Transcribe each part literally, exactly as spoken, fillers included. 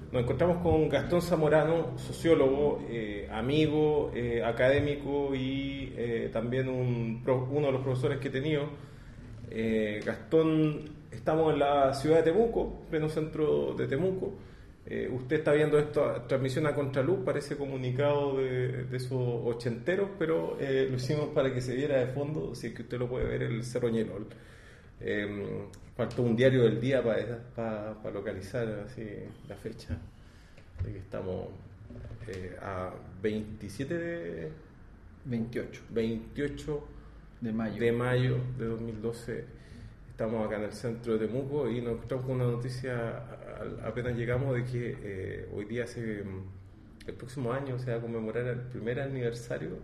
Nos encontramos con Gastón Zamorano, sociólogo, eh, amigo, eh, académico y eh, también un, uno de los profesores que he tenido. Eh, Gastón, estamos en la ciudad de Temuco, pleno centro de Temuco. Eh, usted está viendo esta transmisión a contraluz, parece comunicado de, de esos ochenteros, pero eh, lo hicimos para que se viera de fondo, si es que usted lo puede ver, el Cerro Ñelol. Eh, faltó un diario del día para, para, para localizar así la fecha de que estamos eh, a veintisiete de veintiocho veintiocho de mayo de mayo de dos mil doce. Estamos acá en el centro de Temuco y nos encontramos con una noticia apenas llegamos de que eh, hoy día se, el próximo año se va a conmemorar el primer aniversario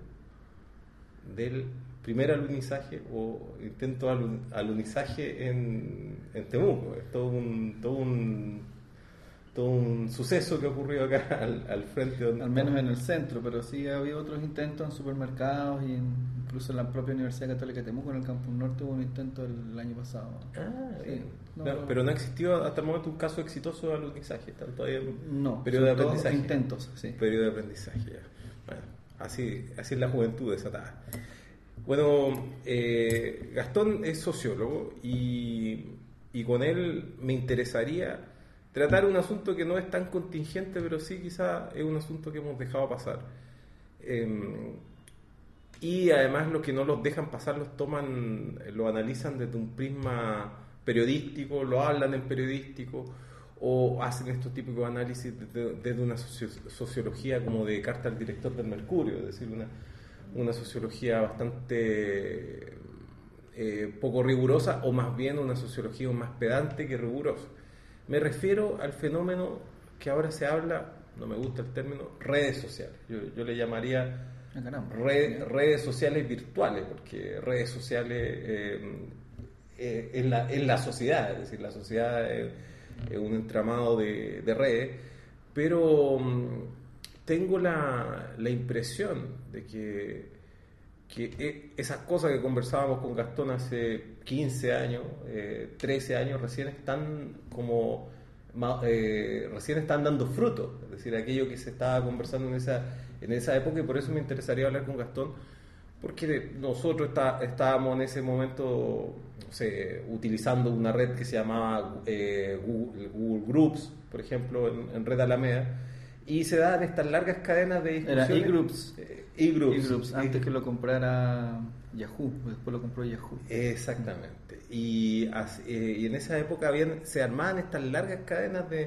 del primer alunizaje o intento de alunizaje en, en Temuco. Es todo un, todo un todo un suceso que ha ocurrido acá al, al frente donde al menos en el centro, pero sí ha habido otros intentos en supermercados y en, incluso en la propia Universidad Católica de Temuco, en el Campus Norte, hubo un intento el año pasado. Ah, sí, no, no, pero no ha existido hasta el momento un caso exitoso de alunizaje. Están todavía en no, periodo de son todos aprendizaje. intentos, sí. Periodo de aprendizaje, ya. Bueno, así, así es la juventud desatada. Bueno, eh, Gastón es sociólogo y, y con él me interesaría tratar un asunto que no es tan contingente, pero sí quizá es un asunto que hemos dejado pasar. Eh, y además los que no los dejan pasar los toman, lo analizan desde un prisma periodístico, lo hablan en periodístico o hacen estos típicos análisis desde, desde una socio, sociología como de carta al director del Mercurio, es decir, una, una sociología bastante eh, poco rigurosa o más bien una sociología más pedante que rigurosa. Me refiero al fenómeno que ahora se habla, no me gusta el término, redes sociales. Yo, yo le llamaría red, redes sociales virtuales, porque redes sociales eh, eh, es, la, es la sociedad, es decir, la sociedad es, es un entramado de, de redes, pero um, tengo la, la impresión de que, que esas cosas que conversábamos con Gastón hace quince años, eh, trece años, recién están como eh, recién están dando fruto, es decir, aquello que se estaba conversando en esa, en esa época, y por eso me interesaría hablar con Gastón, porque nosotros está, estábamos en ese momento, no sé, utilizando una red que se llamaba eh, Google, Google Groups, por ejemplo, en, en Red Alameda, y se dan estas largas cadenas de discusiones. Era eGroups. Eh, eGroups. eGroups, antes que lo comprara Yahoo, después lo compró Yahoo. Exactamente. Y, eh, y en esa época habían, se armaban estas largas cadenas de,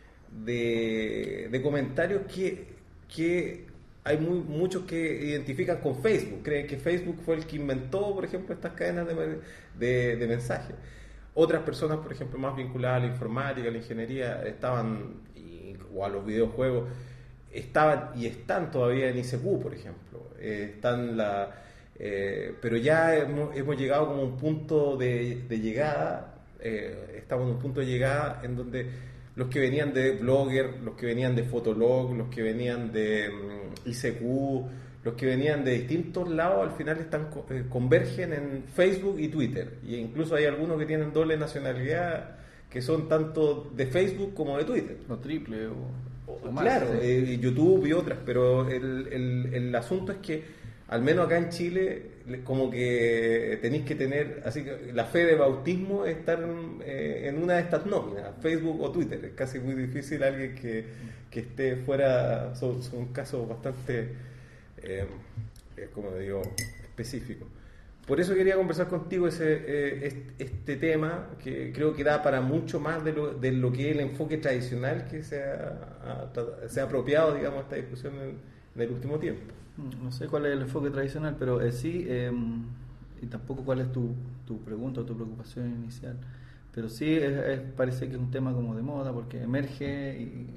de, de comentarios que, que hay muy, muchos que identifican con Facebook. Creen que Facebook fue el que inventó, por ejemplo, estas cadenas de, de, de mensajes. Otras personas, por ejemplo, más vinculadas a la informática, a la ingeniería, estaban, y, o a los videojuegos, estaban y están todavía en I C Q, por ejemplo. Eh, están la, eh, pero ya hemos, hemos llegado como a un punto de, de llegada, eh, estamos en un punto de llegada en donde los que venían de Blogger, los que venían de Fotolog, los que venían de um, I C Q, los que venían de distintos lados, al final están eh, convergen en Facebook y Twitter. Y incluso hay algunos que tienen doble nacionalidad, que son tanto de Facebook como de Twitter. O triple, o, o más. Claro, Sí. eh, YouTube y otras, pero el, el, el asunto es que, al menos acá en Chile, como que tenéis que tener, así que la fe de bautismo es estar eh, en una de estas nóminas, Facebook o Twitter. Es casi muy difícil alguien que, que esté fuera, son, son casos bastante, eh, como digo, específicos. Por eso quería conversar contigo ese, eh, este tema, que creo que da para mucho más de lo, de lo que es el enfoque tradicional que se ha, ha, se ha apropiado, digamos, esta discusión en, en el último tiempo. No sé cuál es el enfoque tradicional, pero eh, sí, eh, y tampoco cuál es tu, tu pregunta o tu preocupación inicial, pero sí es, es, parece que es un tema como de moda, porque emerge y,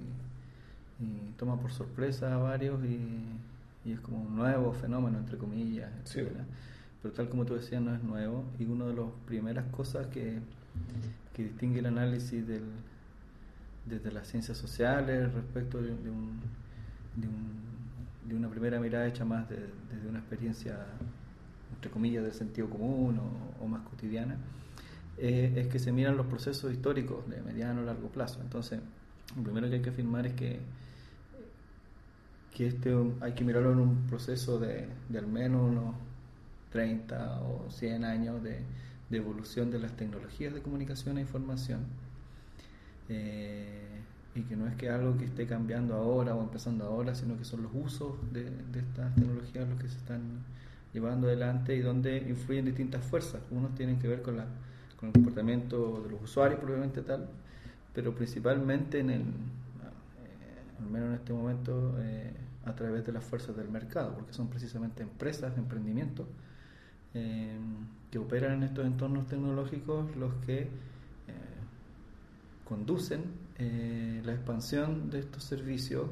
y toma por sorpresa a varios y, y es como un nuevo fenómeno, entre comillas, etcétera. Sí. Pero tal como tú decías, no es nuevo, y una de las primeras cosas que, que distingue el análisis del, desde las ciencias sociales respecto de, de, un, de, un, de una primera mirada hecha más de, desde una experiencia, entre comillas, del sentido común o, o más cotidiana, eh, es que se miran los procesos históricos de mediano o largo plazo. Entonces, lo primero que hay que afirmar es que, que este hay que mirarlo en un proceso de, de al menos unos treinta o cien años de, de evolución de las tecnologías de comunicación e información. Eh, y que no es que algo que esté cambiando ahora o empezando ahora, sino que son los usos de, de estas tecnologías los que se están llevando adelante y donde influyen distintas fuerzas. Unos tienen que ver con, la, con el comportamiento de los usuarios probablemente tal, pero principalmente en el, eh, al menos en este momento, eh, a través de las fuerzas del mercado, porque son precisamente empresas, emprendimientos, eh, que operan en estos entornos tecnológicos los que conducen eh, la expansión de estos servicios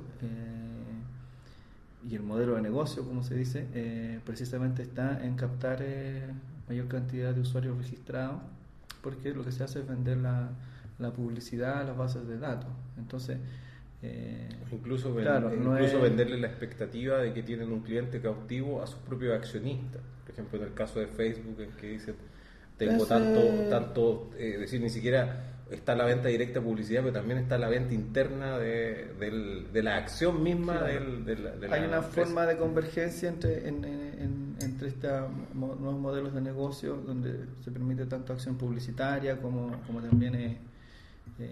eh, y el modelo de negocio, como se dice, eh, precisamente está en captar eh, mayor cantidad de usuarios registrados, porque lo que se hace es vender la, la publicidad a las bases de datos. Entonces, eh, incluso, ven, claro, no incluso es... venderle la expectativa de que tienen un cliente cautivo a sus propios accionistas. Por ejemplo, en el caso de Facebook, en que dicen tengo Ese... tanto, tanto, eh, es decir, ni siquiera está la venta directa de publicidad, pero también está la venta interna de, del, de la acción misma. Claro. del, de la, de la Hay una empresa. forma de convergencia entre, en, en, entre estos mo, nuevos modelos de negocio donde se permite tanto acción publicitaria como, como también eh, eh,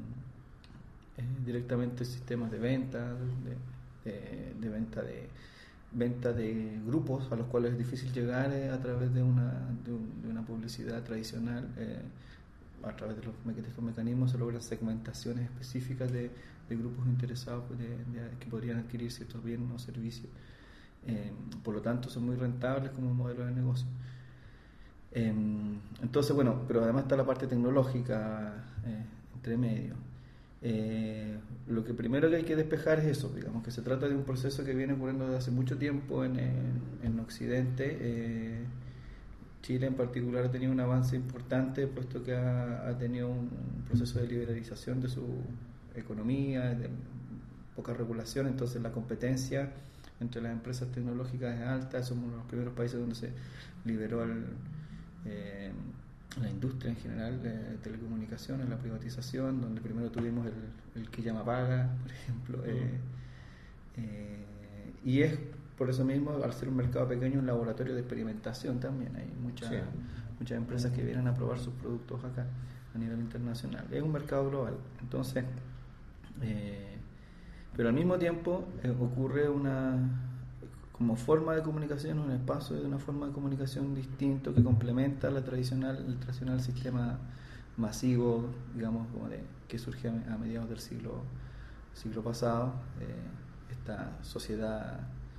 eh, directamente sistemas de venta, de, de, de venta de venta de grupos a los cuales es difícil llegar eh, a través de una, de, un, de una publicidad tradicional. Eh, a través de los estos mecanismos se logran segmentaciones específicas de, de grupos interesados de, de, que podrían adquirir ciertos bienes o servicios. Eh, por lo tanto, son muy rentables como modelo de negocio. Eh, entonces, bueno, pero además está la parte tecnológica eh, entre medio. Eh, lo que primero que hay que despejar es eso, digamos que se trata de un proceso que viene ocurriendo desde hace mucho tiempo en, en, en Occidente. Eh, Chile en particular ha tenido un avance importante, puesto que ha, ha tenido un proceso de liberalización de su economía, de poca regulación, entonces la competencia entre las empresas tecnológicas es alta. Somos uno de los primeros países donde se liberó el, eh, la industria en general de telecomunicaciones, la privatización, donde primero tuvimos el, el que llama paga, por ejemplo, eh, eh, y es por eso mismo, al ser un mercado pequeño, un laboratorio de experimentación también. Hay muchas, sí. muchas empresas que vienen a probar sus productos acá a nivel internacional. Es un mercado global. Entonces, eh, pero al mismo tiempo eh, ocurre una, como forma de comunicación, un espacio de una forma de comunicación distinto que complementa la tradicional, el tradicional sistema masivo, digamos, como de, que surge a mediados del siglo, siglo pasado. Eh, esta sociedad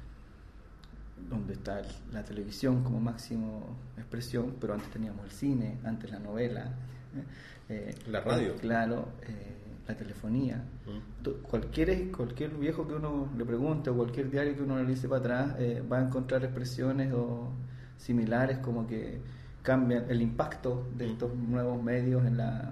donde está la televisión como máximo expresión, pero antes teníamos el cine, antes la novela, eh, la radio, eh, claro, eh, la telefonía. Mm. Cualquier cualquier viejo que uno le pregunte o cualquier diario que uno analice para atrás eh, va a encontrar expresiones o similares, como que cambian el impacto de estos nuevos medios en la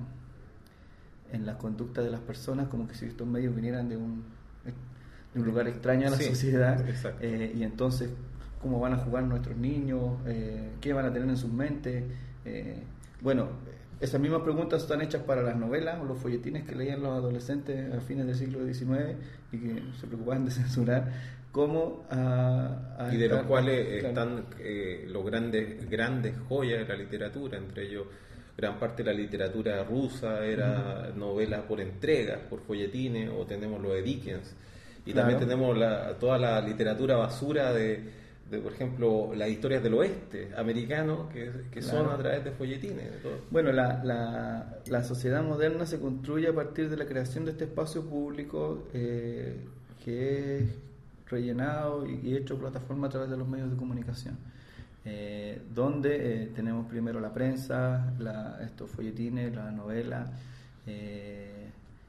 en la conducta de las personas, como que si estos medios vinieran de un de un lugar extraño a la sí, sociedad, eh, y entonces cómo van a jugar nuestros niños, eh, qué van a tener en sus mentes. Eh, bueno, esas mismas preguntas están hechas para las novelas o los folletines que leían los adolescentes a fines del siglo diecinueve y que se preocupaban de censurar, cómo a, a y de estar, los cuales claro, están eh, los grandes grandes joyas de la literatura, entre ellos gran parte de la literatura rusa era uh-huh. novelas por entregas, por folletines, o tenemos lo de Dickens. Y claro. también tenemos la, toda la literatura basura de, de, por ejemplo, las historias del oeste americano, que, que claro. son a través de folletines. De todo. Bueno, la, la, la sociedad moderna se construye a partir de la creación de este espacio público eh, que es rellenado y, y hecho plataforma a través de los medios de comunicación, eh, donde eh, tenemos primero la prensa, la, estos folletines, la novela, eh,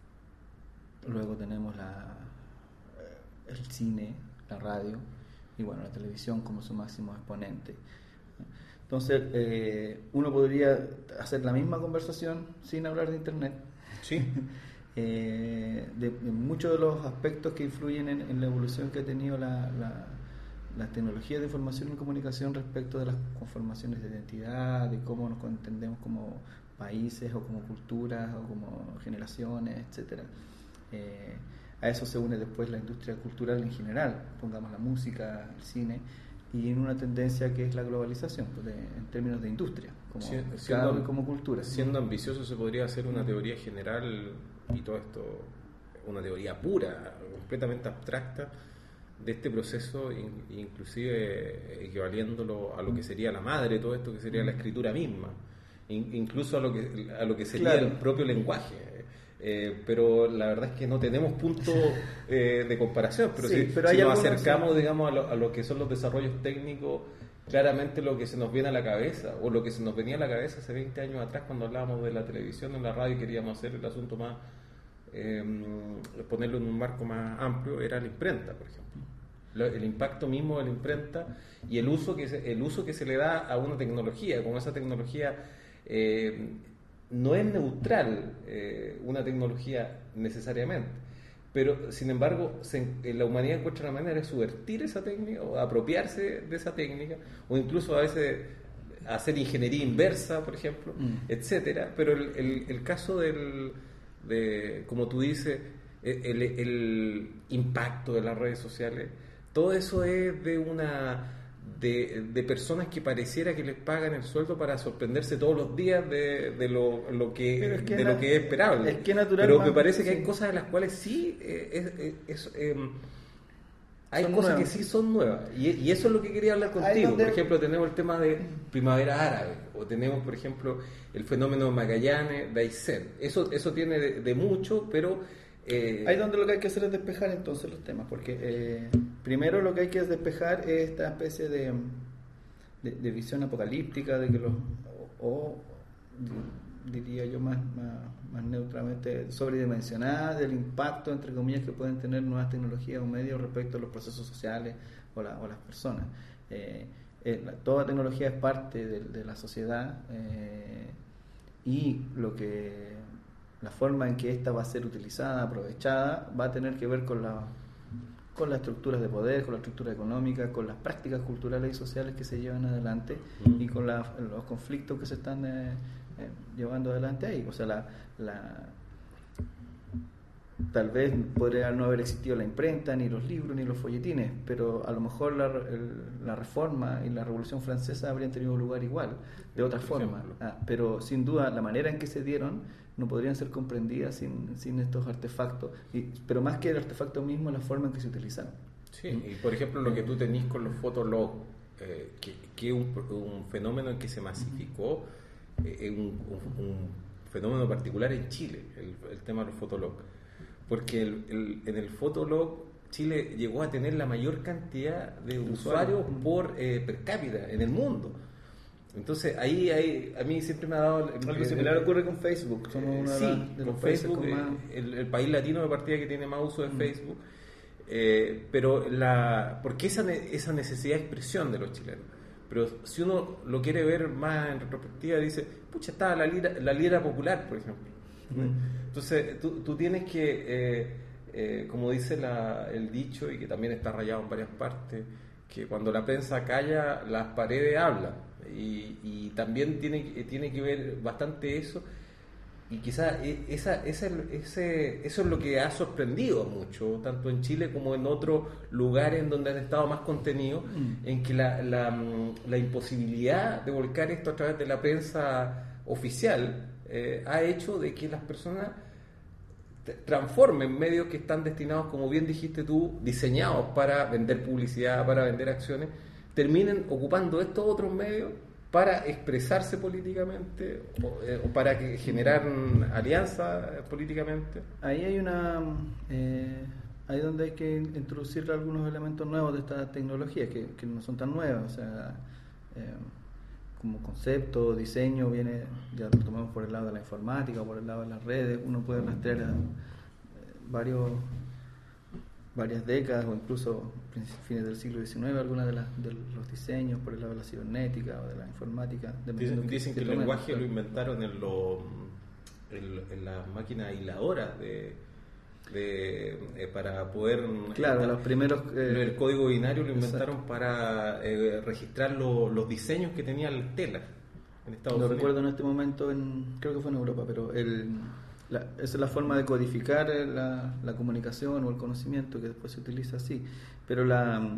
luego tenemos la el cine, la radio y bueno, la televisión como su máximo exponente. Entonces, eh, uno podría hacer la misma conversación sin hablar de internet. Sí. eh, de, de muchos de los aspectos que influyen en, en la evolución que ha tenido la, la, la tecnología de información y comunicación respecto de las conformaciones de identidad, de cómo nos entendemos como países o como culturas o como generaciones, etcétera. Eh, a eso se une después la industria cultural en general, pongamos la música, el cine, y en una tendencia que es la globalización, pues de, en términos de industria, como Si- mercado siendo, y como cultura. siendo ambicioso se podría hacer una teoría general y todo esto, una teoría pura, completamente abstracta de este proceso, in- inclusive equivaliéndolo a lo que sería la madre de todo esto, que sería la escritura misma, in- incluso a lo que, a lo que sería Claro. el propio lenguaje. Eh, pero la verdad es que no tenemos punto eh, de comparación, pero Sí, si, pero si hay nos algunos- acercamos, digamos, a lo, a lo que son los desarrollos técnicos, claramente lo que se nos viene a la cabeza, o lo que se nos venía a la cabeza hace veinte años atrás cuando hablábamos de la televisión, en la radio, y queríamos hacer el asunto más, eh, ponerlo en un marco más amplio, era la imprenta, por ejemplo. Lo- el impacto mismo de la imprenta y el uso que se, el uso que se le da a una tecnología, como esa tecnología eh, no es neutral, eh, una tecnología necesariamente, pero sin embargo se, eh, la humanidad encuentra una manera de subvertir esa técnica o apropiarse de esa técnica, o incluso a veces hacer ingeniería inversa, por ejemplo, Mm. etcétera. Pero el, el, el caso del, de, como tú dices, el, el impacto de las redes sociales, todo eso es de una de, de personas que pareciera que les pagan el sueldo para sorprenderse todos los días de, de lo, lo que, Pero es que de na- lo que es esperable. es que natural, Pero me man, parece que sí. hay cosas de las cuales sí eh, es, es- es, em, hay Son cosas nuevas. que sí son nuevas, y, y eso es lo que quería hablar Ahí contigo. donde- Por ejemplo, tenemos el tema de primavera árabe, o tenemos, por ejemplo, el fenómeno de Magallanes, de Aysén. Eso, eso tiene de, de mucho, pero eh, Ahí donde lo que hay que hacer es despejar entonces los temas, porque eh, primero lo que hay que es despejar es esta especie de, de, de visión apocalíptica, de que los, o, o, di- diría yo más, más, más neutralmente, sobredimensionada del impacto, entre comillas, que pueden tener nuevas tecnologías o medios respecto a los procesos sociales o, la, o las personas. Eh, eh, la- toda tecnología es parte de, de la sociedad eh, y lo que la forma en que ésta va a ser utilizada, aprovechada, va a tener que ver con la con las estructuras de poder, con la estructura económica, con las prácticas culturales y sociales que se llevan adelante Mm. y con la- los conflictos que se están eh, eh, llevando adelante ahí. O sea, la, la tal vez podría no haber existido la imprenta, ni los libros, ni los folletines, pero a lo mejor la, el- la reforma y la revolución francesa habrían tenido lugar igual, de otra Por forma. ejemplo. Ah, pero sin duda la manera en que se dieron no podrían ser comprendidas sin, sin estos artefactos, y, pero más que el artefacto mismo, la forma en que se utilizaron. sí, y por ejemplo lo que tú tenés con los fotolog, eh, que, que es un, un fenómeno en que se masificó, eh, es un, un- un fenómeno particular en Chile, el, el tema de los fotolog, porque el- el- en el fotolog Chile llegó a tener la mayor cantidad de usuarios usuarios. por eh, per cápita en el mundo. Entonces ahí, ahí a mí siempre me ha dado el- Algo el- similar ocurre con Facebook. Somos eh, uno de, sí, las- de los con países Facebook, con más... eh, el, el país latino de partida que tiene más uso de Mm. Facebook, eh, pero la, porque esa, ne- esa necesidad de expresión de los chilenos. Pero si uno lo quiere ver más en retrospectiva, dice, pucha, estaba la lira, la lira popular, por ejemplo. Mm. Entonces, tú, tú tienes que, eh, eh, como dice la- el dicho, y que también está rayado en varias partes, que cuando la prensa calla, las paredes hablan. Y, y también tiene, que- tiene que ver bastante eso. Y quizás esa, esa, ese, eso es lo que ha sorprendido mucho, tanto en Chile como en otros lugares en donde han estado más contenidos, Mm. en que la, la, mm, la imposibilidad de volcar esto a través de la prensa oficial eh, ha hecho de que las personas t- transformen medios que están destinados, como bien dijiste tú, diseñados para vender publicidad, para vender acciones, terminen ocupando estos otros medios para expresarse políticamente o, eh, o para que generar alianzas eh, políticamente. Ahí hay una... Eh, ahí donde hay que introducir algunos elementos nuevos de esta tecnología, que, que no son tan nuevas. O sea, eh, como concepto, diseño, viene, ya lo tomamos por el lado de la informática, por el lado de las redes, uno puede rastrear a, eh, varios varias décadas o incluso fines del siglo diecinueve, algunas de, las, de los diseños por el lado de la cibernética o de la informática. Dicen, dependiendo dicen que qué el tomemos. lenguaje lo inventaron en, lo, en, en las máquinas aisladoras de, de, eh, para poder... Claro, eh, los primeros... eh, el código binario lo exacto. inventaron para eh, registrar lo- los diseños que tenían las telas en Estados Lo Unidos. recuerdo en este momento, en, creo que fue en Europa, pero el, la, esa es la forma de codificar la, la comunicación o el conocimiento que después se utiliza así. Pero la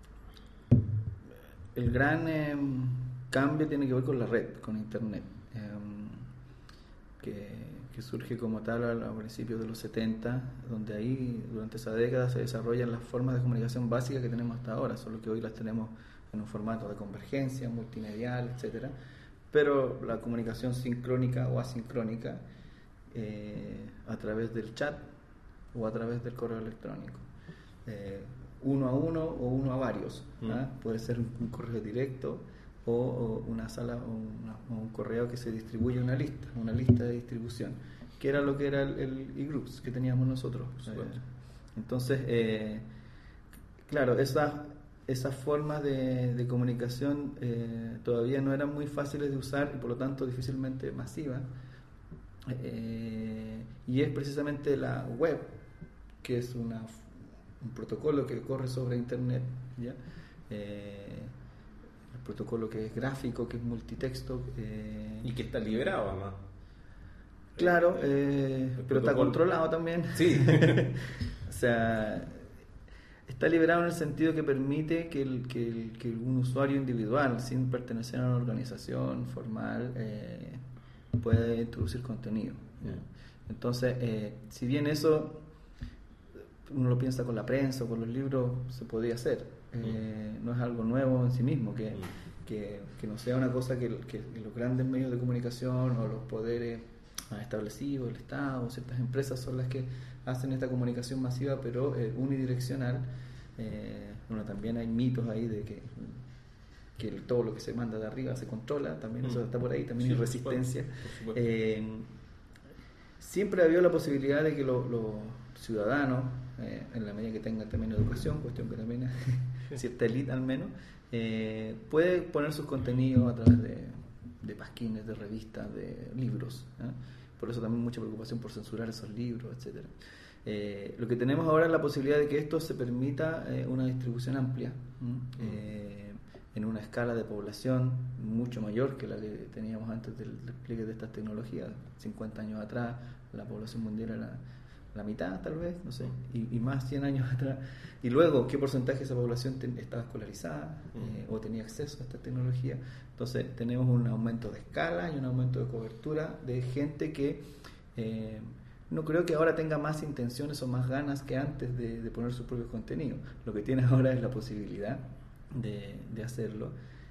el gran eh, cambio tiene que ver con la red, con Internet, eh, que, que surge como tal a, a principios de los setenta, donde ahí durante esa década se desarrollan las formas de comunicación básicas que tenemos hasta ahora, solo que hoy las tenemos en un formato de convergencia, multimedial, etcétera. Pero la comunicación sincrónica o asincrónica eh, a través del chat o a través del correo electrónico, eh, uno a uno o uno a varios, mm. ¿ah? Puede ser un, un correo directo o, o una sala o, una, o un correo que se distribuye una lista, una lista de distribución, que era lo que era el, el e-groups que teníamos nosotros. Eh, entonces, eh, claro, esas esas formas de, de comunicación eh, todavía no eran muy fáciles de usar y por lo tanto difícilmente masivas. Eh, y es precisamente la web, que es una, un protocolo que corre sobre Internet, ¿ya? Eh, el protocolo que es gráfico, que es multitexto. Eh, y que está liberado, además. Claro, eh, pero protocolo. Está controlado también. Sí. O sea, está liberado en el sentido que permite que, el, que, el, que un usuario individual, sin pertenecer a una organización formal, eh, pueda introducir contenido. ¿Ya? Entonces, eh, si bien eso uno lo piensa con la prensa o con los libros, se podría hacer. Eh, no es algo nuevo en sí mismo, que, que, que no sea una cosa que, que los grandes medios de comunicación o los poderes establecidos, el Estado, ciertas empresas son las que hacen esta comunicación masiva, pero eh, unidireccional. Eh, bueno, también hay mitos ahí de que, que todo lo que se manda de arriba se controla, también mm. eso está por ahí, también sí, hay resistencia. Por supuesto, por supuesto. Eh, siempre ha habido la posibilidad de que los lo ciudadanos, eh, en la medida que tengan también educación, cuestión que también es cierta élite al menos, eh, puede poner sus contenidos a través de, de pasquines, de revistas, de libros, ¿eh? Por eso también mucha preocupación por censurar esos libros, etcétera. Eh, lo que tenemos ahora es la posibilidad de que esto se permita eh, una distribución amplia, eh, en una escala de población mucho mayor que la que teníamos antes del despliegue de estas tecnologías. cincuenta años atrás la población mundial era la mitad, tal vez, no sé, y, y más cien años atrás. Y luego, ¿qué porcentaje de esa población ten, estaba escolarizada eh, o tenía acceso a esta tecnología? Entonces, tenemos un aumento de escala y un aumento de cobertura de gente que eh, no creo que ahora tenga más intenciones o más ganas que antes de, de poner su propio contenido. Lo que tiene ahora es la posibilidad de, de hacerlo.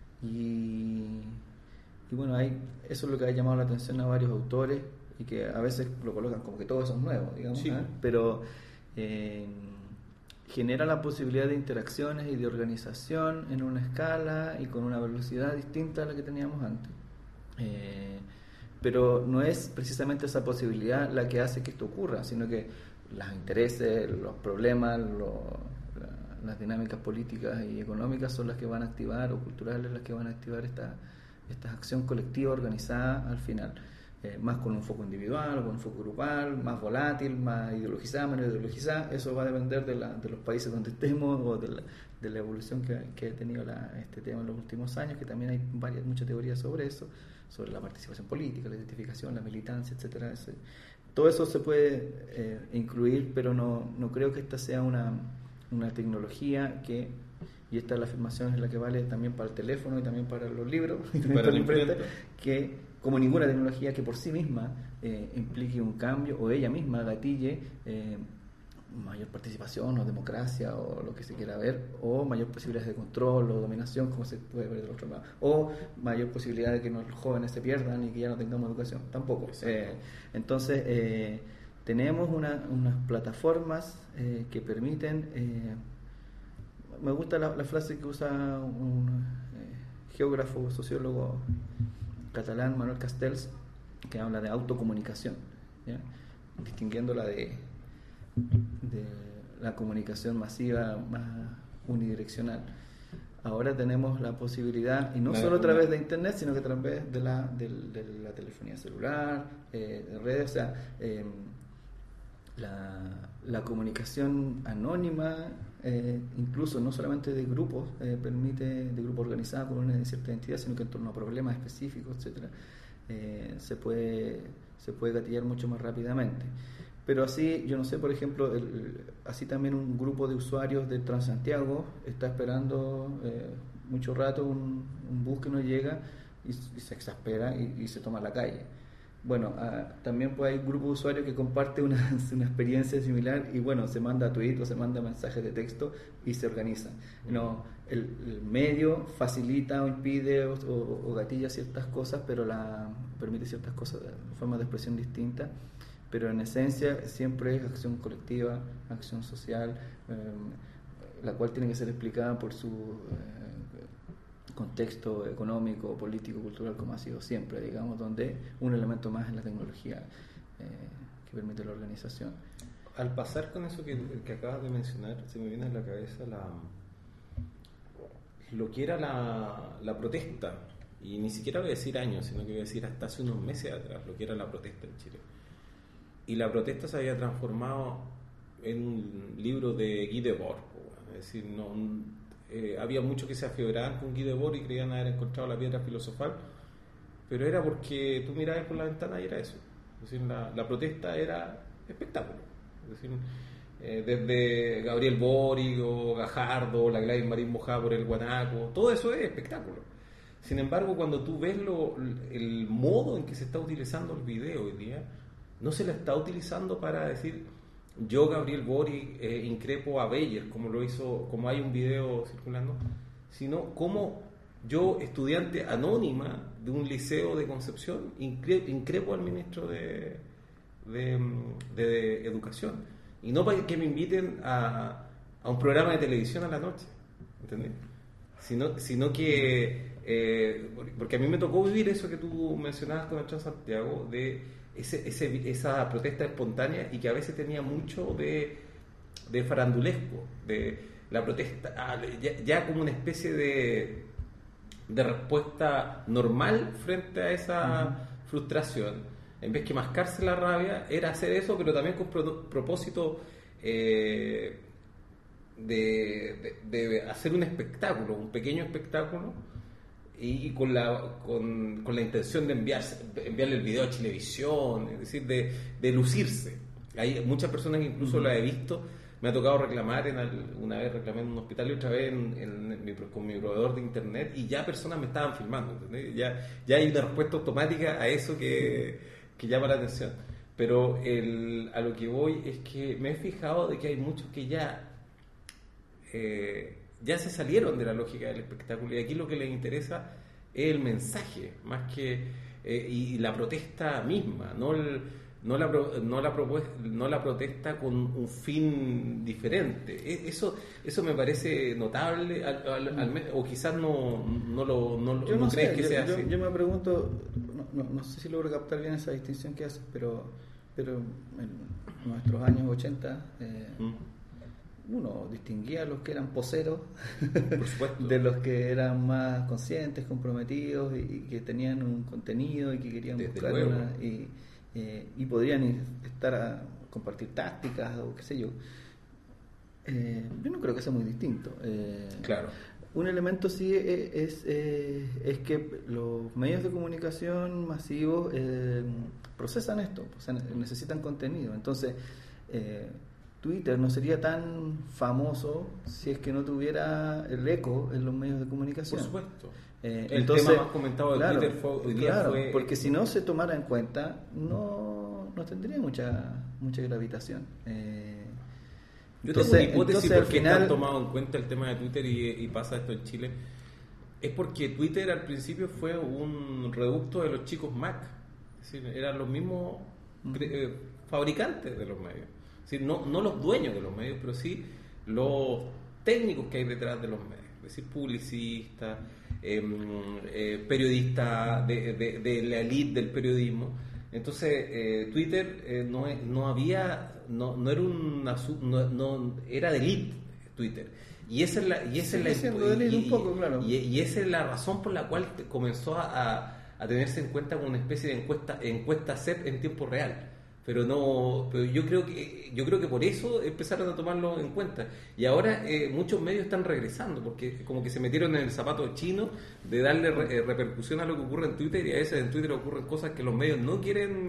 Y, y bueno, hay, eso es lo que ha llamado la atención a varios autores, y que a veces lo colocan como que todo eso es nuevo, digamos, sí. ¿eh? Pero eh, genera la posibilidad de interacciones y de organización en una escala y con una velocidad distinta a la que teníamos antes. Eh, pero no es precisamente esa posibilidad la que hace que esto ocurra, sino que los intereses, los problemas, lo, la, las dinámicas políticas y económicas son las que van a activar, o culturales las que van a activar esta, esta acción colectiva organizada al final. Eh, más con un foco individual o con un foco grupal, más volátil, más ideologizada, menos ideologizada. Eso va a depender de, la, de los países donde estemos o de la, de la evolución que, que ha tenido la, este tema en los últimos años, que también hay varias, muchas teorías sobre eso, sobre la participación política, la identificación, la militancia, etcétera. Ese, todo eso se puede eh, incluir, pero no, no creo que esta sea una, una tecnología que, y esta es la afirmación, es la que vale también para el teléfono y también para los libros, y también para la imprenta, que como ninguna tecnología que por sí misma eh, implique un cambio o ella misma gatille eh, mayor participación o democracia o lo que se quiera ver, o mayor posibilidades de control o dominación, como se puede ver del otro lado, o mayor posibilidad de que los jóvenes se pierdan y que ya no tengamos educación, tampoco. Eh, entonces eh, tenemos una, unas plataformas eh, que permiten, eh, me gusta la, la frase que usa un eh, geógrafo, sociólogo catalán, Manuel Castells, que habla de autocomunicación, ¿ya? Distinguiéndola de, de la comunicación masiva más unidireccional. Ahora tenemos la posibilidad, y no solo a través de internet, sino que a través de la, de, de la telefonía celular, eh, de redes, o sea, eh, la, la comunicación anónima, eh, incluso no solamente de grupos, eh, permite, de grupos organizados con una cierta identidad, sino que en torno a problemas específicos, etcétera, eh, se puede se puede gatillar mucho más rápidamente. Pero así, yo no sé, por ejemplo, el, así también un grupo de usuarios de Transantiago está esperando eh, mucho rato un, un bus que no llega y, y se exaspera y, y se toma la calle. Bueno, uh, también pues, hay un grupo de usuarios que comparte una, una experiencia similar y bueno, se manda tweet o se manda mensajes de texto y se organizan. No, el, el medio facilita o impide o, o, o gatilla ciertas cosas, pero la permite ciertas cosas de formas de expresión distintas. Pero en esencia siempre es acción colectiva, acción social, eh, la cual tiene que ser explicada por su eh, contexto económico, político, cultural, como ha sido siempre, digamos, donde un elemento más es la tecnología eh, que permite la organización. Al pasar con eso que, que acabas de mencionar, se me viene a la cabeza la, lo que era la, la protesta, y ni siquiera voy a decir años, sino que voy a decir hasta hace unos meses atrás, lo que era la protesta en Chile. Y la protesta se había transformado en un libro de Guy Debord. Es decir, no, eh, había muchos que se afiebraban con Guy Debord y creían haber encontrado la piedra filosofal, pero era porque tú mirabas por la ventana y era eso. Es decir, la, la protesta era espectáculo. Es decir, eh, desde Gabriel Boric o Gajardo, la Gladys Marín mojada por el guanaco, todo eso es espectáculo. Sin embargo, cuando tú ves lo, el modo en que se está utilizando el video hoy día, no se la está utilizando para decir yo, Gabriel Boric, eh, increpo a Beyer, como lo hizo, como hay un video circulando, sino como yo, estudiante anónima de un liceo de Concepción, incre, increpo al ministro de, de, de, de Educación. Y no para que me inviten a, a un programa de televisión a la noche, ¿entendés? Sino, sino que, eh, porque a mí me tocó vivir eso que tú mencionabas con el Transantiago, de Ese, ese, esa protesta espontánea y que a veces tenía mucho de, de farandulesco, de la protesta, ah, ya, ya como una especie de, de respuesta normal frente a esa uh-huh. frustración. En vez que mascarse la rabia, era hacer eso, pero también con pro, propósito eh, de, de, de hacer un espectáculo, un pequeño espectáculo, y con la con, con la intención de enviar, enviarle el video a Chilevisión, es decir, de, de lucirse. Hay muchas personas que incluso uh-huh. las he visto, me ha tocado reclamar, en el, una vez reclamé en un hospital y otra vez en, en, en mi, con mi proveedor de internet, y ya personas me estaban filmando, ¿entendés? Ya, ya hay una respuesta automática a eso que, que llama la atención. Pero el, a lo que voy es que me he fijado de que hay muchos que ya... Eh, ya se salieron de la lógica del espectáculo, y aquí lo que les interesa es el mensaje más que eh, y, y la protesta misma, no el, no la no la propuesta, no la protesta con un fin diferente. Eso eso me parece notable, al, al, al, o quizás no no lo no, yo no, no crees sé, que yo, sea yo, así. Yo me pregunto, no, no, no sé si logro captar bien esa distinción que haces, pero pero en nuestros años ochenta eh, mm. uno distinguía a los que eran poseros Por supuesto. de los que eran más conscientes, comprometidos y, y que tenían un contenido y que querían Desde buscar luego. una, y, eh, y podrían estar a compartir tácticas o qué sé yo. Eh, yo no creo que sea muy distinto. Eh, claro. Un elemento sí es, es, eh, es que los medios de comunicación masivos eh, procesan esto, o sea, necesitan contenido. Entonces, eh, Twitter no sería tan famoso si es que no tuviera el eco en los medios de comunicación. Por supuesto. Eh, el entonces, tema más comentado de claro, Twitter fue, hoy día claro, fue... porque si no se tomara en cuenta, no, no tendría mucha mucha gravitación. Eh, Yo entonces, tengo una hipótesis entonces, al por qué final, han tomado en cuenta el tema de Twitter y, y pasa esto en Chile. Es porque Twitter al principio fue un reducto de los chicos Mac. Es decir, eran los mismos uh-huh. eh, fabricantes de los medios. Es decir, no, no los dueños de los medios, pero sí los técnicos que hay detrás de los medios. Es decir, publicistas, eh, eh, periodistas de, de, de la elite del periodismo. Entonces, eh, Twitter eh, no, no había, no, no era una, no, no era de elite Twitter. Y esa es la, y esa es la, y, y, un poco, claro. y, y esa es la razón por la cual comenzó a, a tenerse en cuenta como una especie de encuesta, encuesta C E P en tiempo real. Pero no, pero yo creo que yo creo que por eso empezaron a tomarlo en cuenta. Y ahora eh, muchos medios están regresando, porque como que se metieron en el zapato chino de darle re, eh, repercusión a lo que ocurre en Twitter, y a veces en Twitter ocurren cosas que los medios no quieren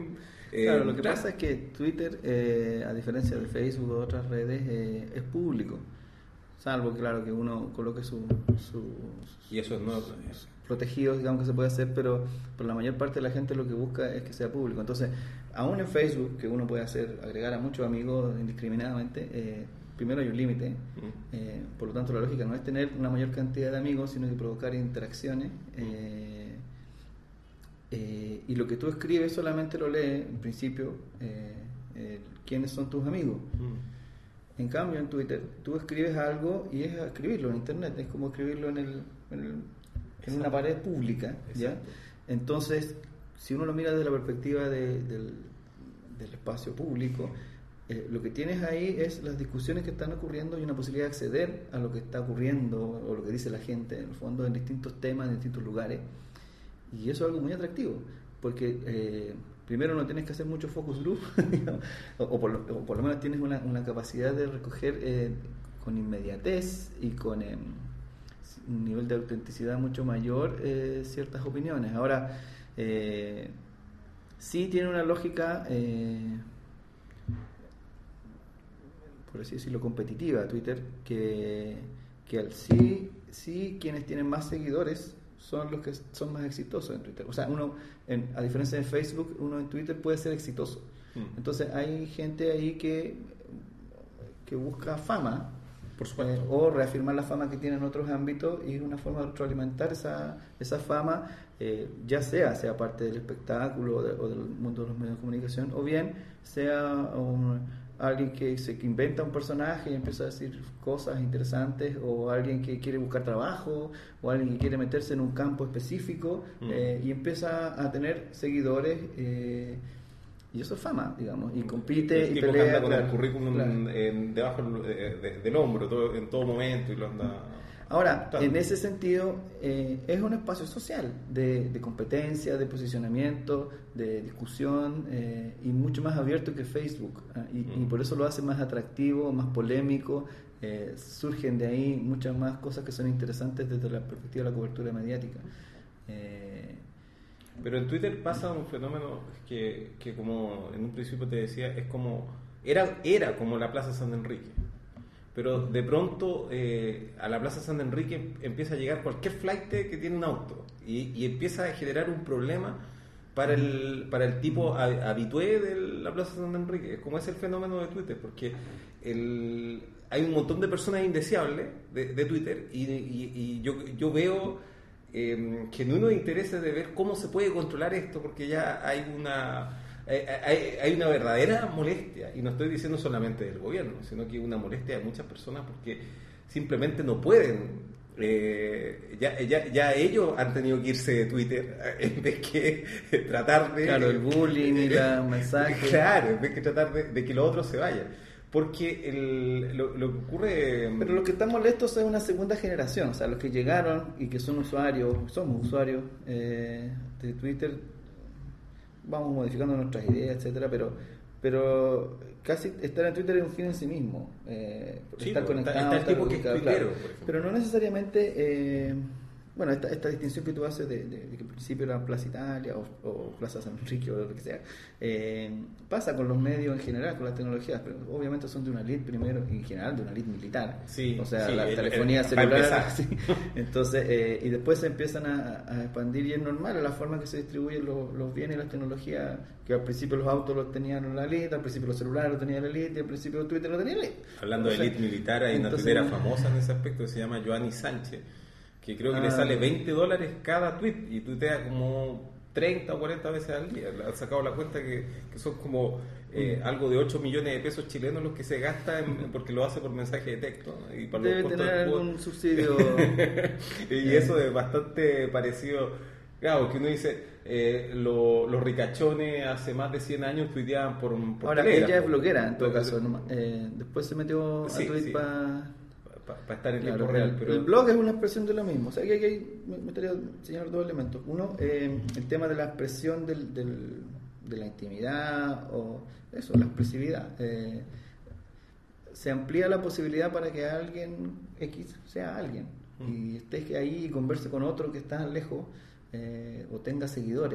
Eh, Claro, lo que claro. pasa es que Twitter, eh, a diferencia de Facebook o otras redes, eh, es público. Salvo, claro, que uno coloque su, su, Y eso es no. sus protegidos, digamos, que se puede hacer, pero por la mayor parte de la gente lo que busca es que sea público. Entonces, aún en Facebook, que uno puede hacer, agregar a muchos amigos indiscriminadamente, eh, primero hay un límite. Mm. Eh, por lo tanto, la lógica no es tener una mayor cantidad de amigos, sino que provocar interacciones. Eh, eh, y lo que tú escribes solamente lo lee, en principio, eh, eh, quiénes son tus amigos. Mm. En cambio, en Twitter, tú escribes algo y es escribirlo en Internet, es como escribirlo en, el, en, el, en una pared pública, ¿ya? Exacto. Entonces, si uno lo mira desde la perspectiva de, del, del espacio público, eh, lo que tienes ahí es las discusiones que están ocurriendo y una posibilidad de acceder a lo que está ocurriendo o lo que dice la gente, en el fondo, en distintos temas, en distintos lugares. Y eso es algo muy atractivo, porque eh, primero no tienes que hacer mucho focus group, digamos, o, o, por lo, o por lo menos tienes una, una capacidad de recoger eh, con inmediatez y con eh, un nivel de autenticidad mucho mayor eh, ciertas opiniones. Ahora, eh, sí tiene una lógica, eh, por así decirlo, competitiva, Twitter, que, que al sí, sí quienes tienen más seguidores son los que son más exitosos en Twitter. O sea, uno, en, a diferencia de Facebook, uno en Twitter puede ser exitoso. Mm. Entonces hay gente ahí que, que busca fama, por supuesto, eh, o reafirmar la fama que tiene en otros ámbitos, y es una forma de retroalimentar esa, esa fama, eh, ya sea, sea parte del espectáculo o, de, o del mundo de los medios de comunicación, o bien sea un alguien que se que inventa un personaje y empieza a decir cosas interesantes, o alguien que quiere buscar trabajo, o alguien que quiere meterse en un campo específico, mm. eh, y empieza a tener seguidores, eh, y eso es fama, digamos, y compite el y tipo pelea. Que anda con claro, el currículum claro. en, debajo de, de, del hombro todo, en todo momento, y lo anda... Ahora, tanto. En ese sentido, eh, es un espacio social de, de competencia, de posicionamiento, de discusión, eh, y mucho más abierto que Facebook, ¿eh? y, mm. y por eso lo hace más atractivo, más polémico. Eh, surgen de ahí muchas más cosas que son interesantes desde la perspectiva de la cobertura mediática. Eh, Pero en Twitter pasa un fenómeno que, que, como en un principio te decía, es como era, era como la Plaza San Enrique. Pero de pronto eh, a la Plaza San Enrique empieza a llegar cualquier flight que tiene un auto, y, y empieza a generar un problema para el, para el tipo habitué de la Plaza San Enrique. Como es el fenómeno de Twitter, porque el, hay un montón de personas indeseables de, de Twitter, y, y, y yo, yo veo eh, genuinos intereses de ver cómo se puede controlar esto, porque ya hay una... Hay, hay una verdadera molestia, y no estoy diciendo solamente del gobierno, sino que una molestia de muchas personas porque simplemente no pueden, eh, ya, ya, ya ellos han tenido que irse de Twitter en vez que tratar de... Claro, el bullying y los mensajes. Claro, en vez que tratar de, de que los otros se vayan. Porque el, lo, lo que ocurre... Pero los que están molestos es una segunda generación, o sea, los que llegaron y que son usuarios, somos usuarios eh, de Twitter, vamos modificando nuestras ideas, etcétera, pero pero casi estar en Twitter es un fin en sí mismo, eh, sí, estar conectado, está, está el tipo que es tuitero, claro, por ejemplo. Pero no necesariamente, eh, bueno, esta, esta distinción que tú haces de, de, de que al principio era Plaza Italia o, o Plaza San Enrique o lo que sea, eh, pasa con los medios en general, con las tecnologías, pero obviamente son de una elite primero, y en general de una elite militar, sí, o sea, sí, la el, telefonía el, celular, sí. Entonces, eh, y después se empiezan a, a expandir, y es normal la forma que se distribuyen los, los bienes y las tecnologías, que al principio los autos los tenían la elite, al principio los celulares los tenía la elite, y al principio Twitter lo tenía la elite. Hablando o sea, de elite militar, hay entonces, una tuitera famosa en ese aspecto que se llama Joanny Sánchez, que creo que ah, le sale veinte dólares cada tweet, y tuitea como treinta o cuarenta veces al día. Han sacado la cuenta que, que son como eh, mm. algo de ocho millones de pesos chilenos los que se gastan porque lo hace por mensaje de texto, ¿no? Y para debe los tener algún subsidio. Y eso es bastante parecido. Claro, que uno dice, eh, lo, los ricachones hace más de cien años tuiteaban por, por Ahora, telégrafo. ella es bloguera en todo caso. ¿no? Eh, después se metió sí, a tweet sí. para... para pa estar en claro, tiempo real. El, pero... el blog es una expresión de lo mismo. O sea, que aquí me gustaría señalar dos elementos. Uno, eh, el tema de la expresión del, del, de la intimidad, o eso, la expresividad. Eh, se amplía la posibilidad para que alguien X sea alguien, mm. y esté ahí y converse con otro que está lejos, eh, o tenga seguidores,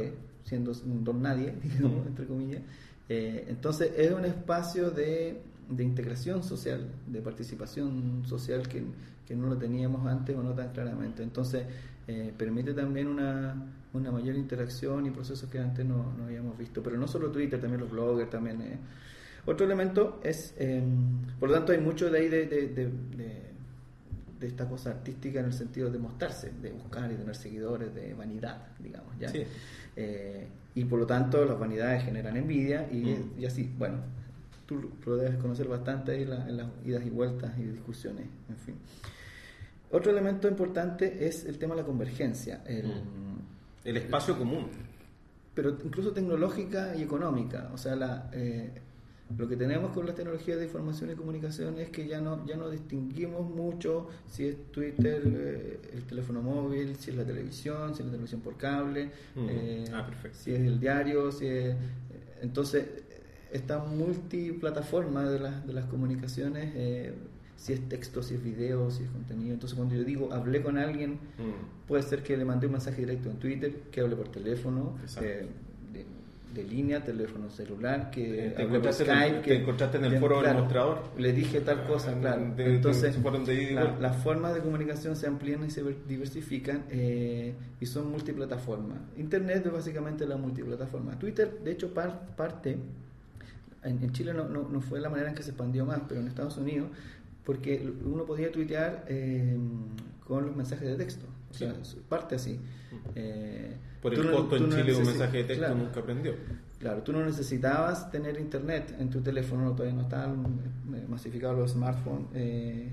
siendo un don nadie, digamos, entre comillas. Eh, entonces es un espacio de, de integración social, de participación social que, que no lo teníamos antes o no tan claramente. Entonces eh, permite también una, una mayor interacción y procesos que antes no, no habíamos visto. Pero no solo Twitter, también los bloggers, también... Eh. Otro elemento es, eh, por lo tanto hay mucho de ahí de, de, de, de, de esta cosa artística en el sentido de mostrarse, de buscar y tener seguidores, de vanidad, digamos, ¿ya? Sí. Eh, y por lo tanto las vanidades generan envidia y, mm. y así, bueno, tú lo debes conocer bastante ahí en, la, en las idas y vueltas y discusiones, en fin. Otro elemento importante es el tema de la convergencia, el, mm. el espacio el, común, pero incluso tecnológica y económica. O sea, la, eh, lo que tenemos con las tecnologías de información y comunicación es que ya no ya no distinguimos mucho si es Twitter, eh, el teléfono móvil, si es la televisión, si es la televisión por cable, uh-huh. eh, ah, si es el diario, si es, eh, entonces esta multiplataforma de las de las comunicaciones, eh, si es texto, si es video, si es contenido. Entonces cuando yo digo hablé con alguien, uh-huh. puede ser que le mandé un mensaje directo en Twitter, que hable por teléfono, eh, de, de línea, teléfono celular, que te encontraste, Skype, en, que te encontraste en el foro claro, del mostrador, le dije tal cosa, claro. De, entonces de, de la, las formas de comunicación se amplían y se diversifican, eh, y son multiplataformas. Internet es básicamente la multiplataforma. Twitter, de hecho, par, parte en, en Chile no, no, no fue la manera en que se expandió más, pero en Estados Unidos, porque uno podía tuitear eh, con los mensajes de texto. O sea, sí. parte así. Eh, Por el costo no, en Chile no un mensaje de texto claro, nunca aprendió. Claro, tú no necesitabas tener internet en tu teléfono, todavía no estaban masificados los smartphones, eh,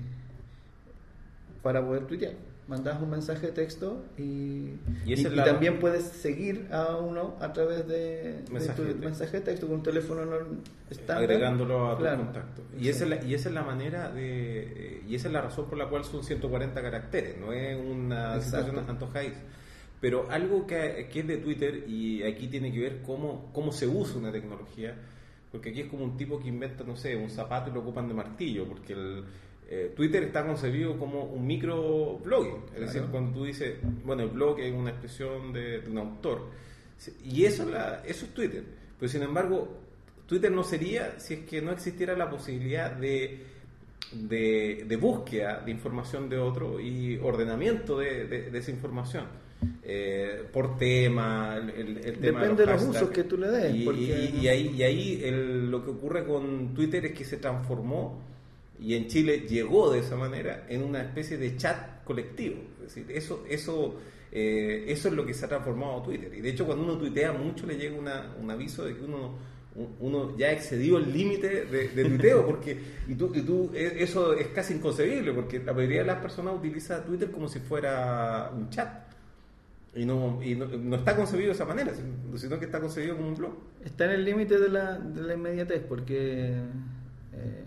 para poder tuitear. Mandas un mensaje de texto y, y, y, y la... también puedes seguir a uno a través de, mensaje, de tu de mensaje de texto con un teléfono no estándar, agregándolo a claro, tu contacto. Y esa, es la, y esa es la manera de eh, y esa es la razón por la cual son ciento cuarenta caracteres, no es una Exacto. situación antojadiza. Pero algo que, que es de Twitter, y aquí tiene que ver cómo, cómo se usa una tecnología, porque aquí es como un tipo que inventa, no sé, un zapato y lo ocupan de martillo, porque el Eh, Twitter está concebido como un micro blogging, es claro. decir, cuando tú dices, bueno, el blog es una expresión de, de un autor, y eso, la, eso es Twitter, pero sin embargo Twitter no sería si es que no existiera la posibilidad de, de, de búsqueda de información de otro y ordenamiento de, de, de esa información, eh, por tema, el, el, el tema depende de los, de los usos que tú le des, y, porque... y, y ahí, y ahí el, lo que ocurre con Twitter es que se transformó, y en Chile llegó de esa manera, en una especie de chat colectivo. Es decir, eso eso eh, eso es lo que se ha transformado Twitter. Y de hecho, cuando uno tuitea mucho, le llega una, un aviso de que uno uno ya ha excedido el límite de, de tuiteo, porque y tú, y tú eso es casi inconcebible, porque la mayoría de las personas utiliza Twitter como si fuera un chat. Y no, y no, no está concebido de esa manera, sino que está concebido como un blog. Está en el límite de la, de la inmediatez, porque... Eh,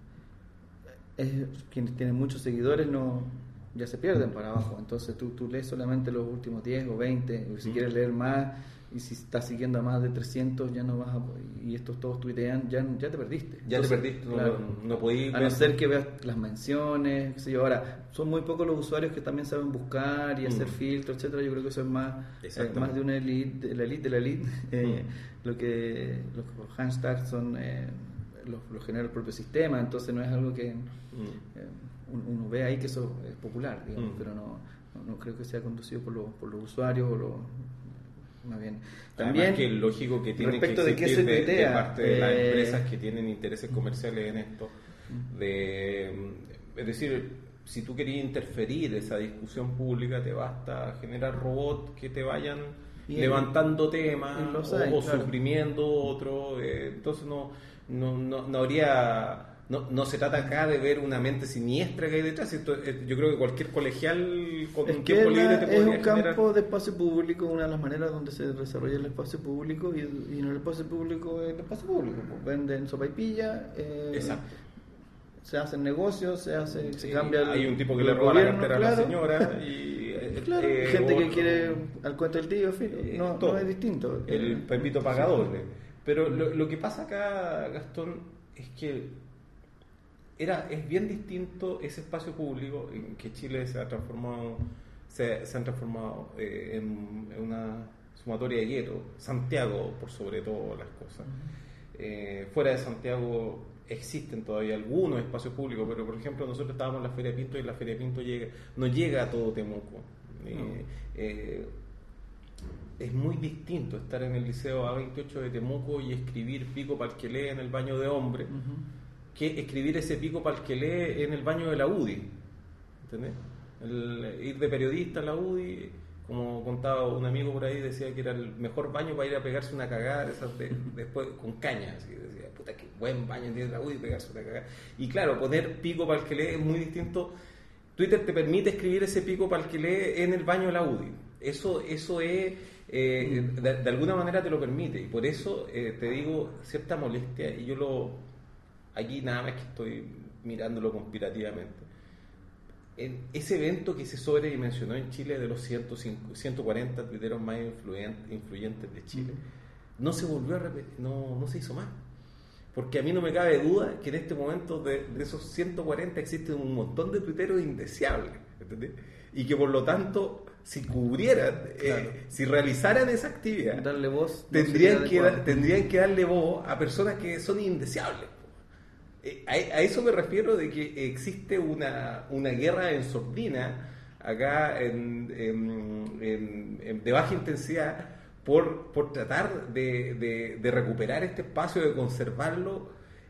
Es, quienes tienen muchos seguidores no ya se pierden para abajo, entonces tú, tú lees solamente los últimos diez o veinte, o si mm. quieres leer más, y si estás siguiendo a más de trescientos ya no vas a, y estos todos tuitean, ya, ya te perdiste. Ya entonces, te perdiste, no, claro, no, no podís a no ser que veas las menciones, qué sé yo. Ahora, son muy pocos los usuarios que también saben buscar y mm. hacer filtros, etcétera. Yo creo que eso es más, eh, más de una elite, de la elite de la elite. eh, mm. lo que los, los hashtags son eh, Lo, lo genera el propio sistema, entonces no es algo que mm. eh, uno ve ahí que eso es popular, digamos, mm. pero no, no, no creo que sea conducido por, lo, por los usuarios o lo, más bien. También, además que es lógico que tiene que existir de, de parte de eh, las empresas que tienen intereses comerciales en esto, de, es decir, si tú querías interferir esa discusión pública, te basta generar robots que te vayan y levantando el, temas o, hay, o claro. suprimiendo otro, eh, entonces no No, no, no habría no, no se trata acá de ver una mente siniestra que hay detrás. Esto, yo creo que cualquier colegial con es un tiempo libre te podría es un generar... campo de espacio público, una de las maneras donde se desarrolla el espacio público, y, y en el espacio público el espacio público pues, venden sopaipilla, eh, exacto, se hacen negocios, se hace sí, se cambia el, hay un tipo que le roba gobierno, la cartera claro. a la señora y claro, eh, gente otro, que quiere al cuento del tío, en fin, eh, no, no es distinto, el eh, Pepito pagador, sí. Pero lo, lo que pasa acá, Gastón, es que era es bien distinto ese espacio público en que Chile se ha transformado se, se han transformado eh, en, en una sumatoria de gueto, Santiago por sobre todo las cosas. Eh, fuera de Santiago existen todavía algunos espacios públicos, pero por ejemplo nosotros estábamos en la Feria de Pinto y la Feria de Pinto llega, no llega a todo Temuco. Eh, No. eh, es muy distinto estar en el Liceo A veintiocho de Temuco y escribir pico pal que lee en el baño de hombre, uh-huh. que escribir ese pico pal que lee en el baño de la U D I. ¿Entendés? El, ir de periodista a la U D I, como contaba un amigo por ahí, decía que era el mejor baño para ir a pegarse una cagada de esas de, después con caña, así decía, puta qué buen baño tiene la U D I, pegarse una cagada. Y claro, poner pico para el que lee es muy distinto. Twitter te permite escribir ese pico para el que lee en el baño de la U D I. Eso, eso es, eh, mm. de, de alguna manera te lo permite, y por eso eh, te digo cierta molestia, y yo lo, aquí nada más que estoy mirándolo conspirativamente. En ese evento que se sobredimensionó en Chile de los ciento cinco, ciento cuarenta tuiteros más influyentes, influyentes de Chile, no se volvió a repetir, no, no se hizo más. Porque a mí no me cabe duda que en este momento de, de esos ciento cuarenta existen un montón de tuiteros indeseables, ¿entendés? Y que por lo tanto, si cubrieran, claro. eh, si realizaran esa actividad, darle voz, tendrían, no que da, tendrían que darle voz a personas que son indeseables. A, a eso me refiero, de que existe una, una guerra en sordina acá en, en, en, en, de baja intensidad por, por tratar de, de, de recuperar este espacio, de conservarlo,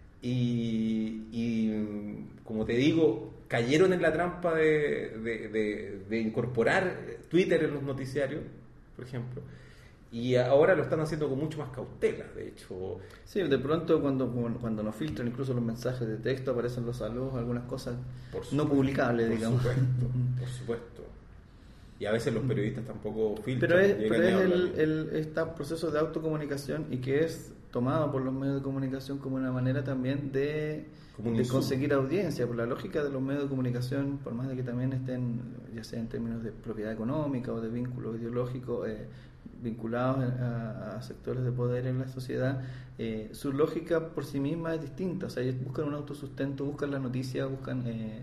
y, y como te digo, cayeron en la trampa de, de, de, de incorporar Twitter en los noticiarios, por ejemplo. Y ahora lo están haciendo con mucho más cautela, de hecho. Sí, de pronto cuando cuando nos filtran incluso los mensajes de texto, aparecen los saludos, algunas cosas no publicables, por digamos. Por supuesto, por supuesto. Y a veces los periodistas tampoco filtran. Pero es, pero es el, el este proceso de autocomunicación, y que es tomado por los medios de comunicación como una manera también de, de conseguir audiencia, por la lógica de los medios de comunicación, por más de que también estén, ya sea en términos de propiedad económica o de vínculos ideológicos, eh, vinculados a, a sectores de poder en la sociedad, eh, su lógica por sí misma es distinta. O sea, ellos buscan un autosustento, buscan la noticia, buscan eh,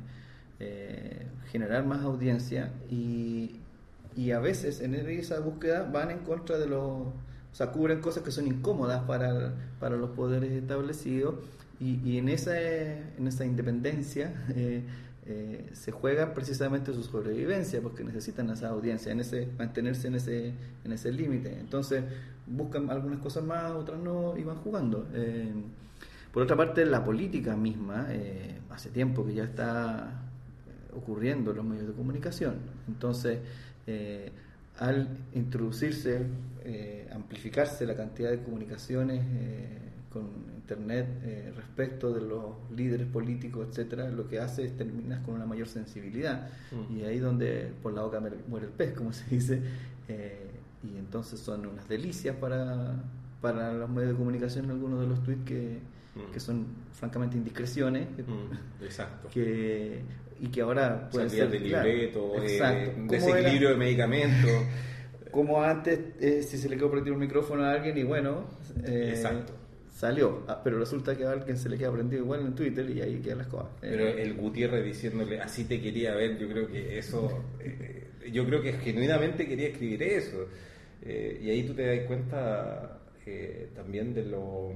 eh, generar más audiencia, y, y a veces en esa búsqueda van en contra de los, o sea, cubren cosas que son incómodas para, para los poderes establecidos, y, y en esa en esa independencia eh, Eh, se juega precisamente su sobrevivencia, porque necesitan esa audiencia, en ese mantenerse en ese en ese límite. Entonces buscan algunas cosas más, otras no, y van jugando. Eh, por otra parte, la política misma eh, hace tiempo que ya está ocurriendo en los medios de comunicación. Entonces, eh, al introducirse, eh, amplificarse la cantidad de comunicaciones eh, con internet eh, respecto de los líderes políticos, etcétera, lo que hace es terminar con una mayor sensibilidad, mm. y ahí donde por la boca muere el pez, como se dice, eh, y entonces son unas delicias para, para los medios de comunicación algunos de los tweets que, mm. que son francamente indiscreciones, mm. exacto, que y que ahora pueden ser de libreto, claro, eh, desequilibrio de medicamentos, como antes, eh, si se le quedó prendido un micrófono a alguien y bueno, eh, exacto, salió, pero resulta que a alguien se le queda prendido igual en Twitter, y ahí quedan las cosas. Pero el Gutiérrez diciéndole así te quería ver, yo creo que eso, eh, yo creo que genuinamente quería escribir eso, eh, y ahí tú te das cuenta eh, también de lo...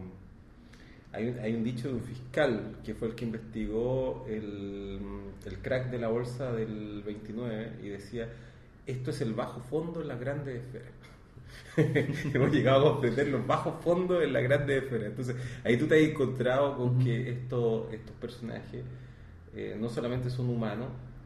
Hay un, hay un dicho de un fiscal que fue el que investigó el, el crack de la bolsa del veintinueve, y decía, esto es el bajo fondo en las grandes esferas. Hemos llegado a comprender los bajos fondos en las grandes esferas. Entonces ahí tú te has encontrado con uh-huh. que estos, estos personajes eh, no solamente son humanos,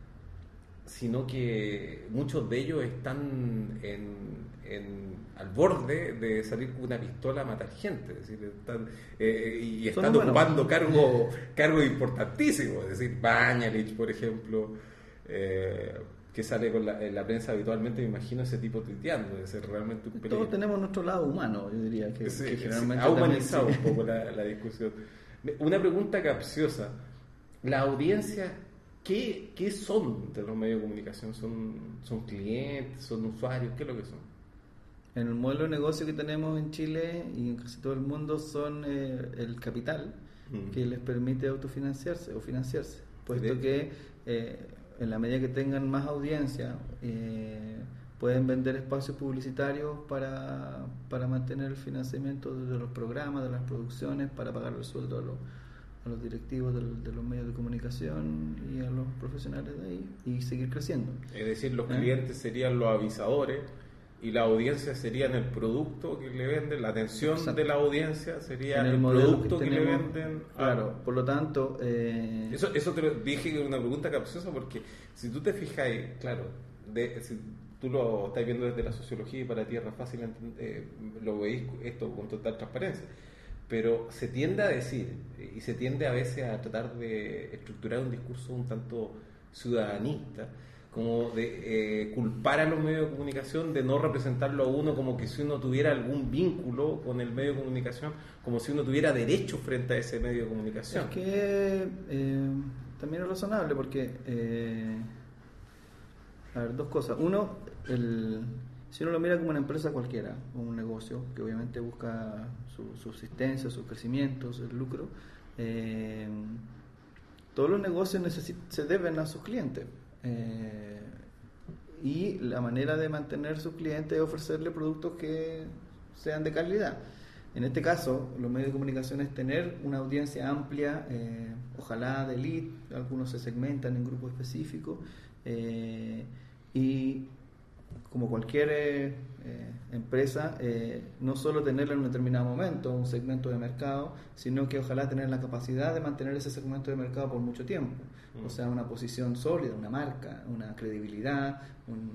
sino que muchos de ellos están en, en, al borde de salir con una pistola a matar gente, es decir, están, eh, y están son ocupando humanos. cargos cargos importantísimos, es decir, Bañalich, por ejemplo, eh, que sale con la, en la prensa habitualmente, me imagino ese tipo tuiteando, debe ser realmente un peligro. Todos tenemos nuestro lado humano, yo diría, que, sí, que generalmente ha humanizado también, un poco la, la discusión. Una pregunta capciosa, la audiencia, ¿qué, qué son de los medios de comunicación? ¿Son, son clientes, son usuarios? ¿Qué es lo que son? En el modelo de negocio que tenemos en Chile y en casi todo el mundo son eh, el capital, mm. que les permite autofinanciarse o financiarse, puesto ¿sí? que eh, en la medida que tengan más audiencia, eh, pueden vender espacios publicitarios para, para mantener el financiamiento de los programas, de las producciones, para pagar el sueldo a los, a los directivos del, de los medios de comunicación y a los profesionales de ahí, y seguir creciendo. Es decir, los ¿Eh? clientes serían los avisadores y la audiencia serían el producto que le venden, la atención Exacto. de la audiencia sería En el, el modelo producto que, que le tenemos, venden. a- Claro, por lo tanto... eh, Eso, eso te lo dije que era una pregunta capciosa porque si tú te fijas, claro, de, si tú lo estás viendo desde la sociología y para ti es fácil enten- eh, lo veis esto con total transparencia, pero se tiende a decir y se tiende a veces a tratar de estructurar un discurso un tanto ciudadanista, como de eh, culpar a los medios de comunicación, de no representarlo a uno como que si uno tuviera algún vínculo con el medio de comunicación, como si uno tuviera derecho frente a ese medio de comunicación. Es que eh, también es razonable porque, eh, a ver, dos cosas. Uno, el, si uno lo mira como una empresa cualquiera, o un negocio que obviamente busca su subsistencia, su crecimiento, su lucro, eh, todos los negocios necesit- se deben a sus clientes. Eh, y la manera de mantener sus clientes es ofrecerle productos que sean de calidad. En este caso, los medios de comunicación es tener una audiencia amplia, eh, ojalá de elite, algunos se segmentan en grupos específicos, eh, y como cualquier eh, eh, empresa, eh, no solo tenerla en un determinado momento, un segmento de mercado, sino que ojalá tener la capacidad de mantener ese segmento de mercado por mucho tiempo. O sea, una posición sólida, una marca, una credibilidad, un,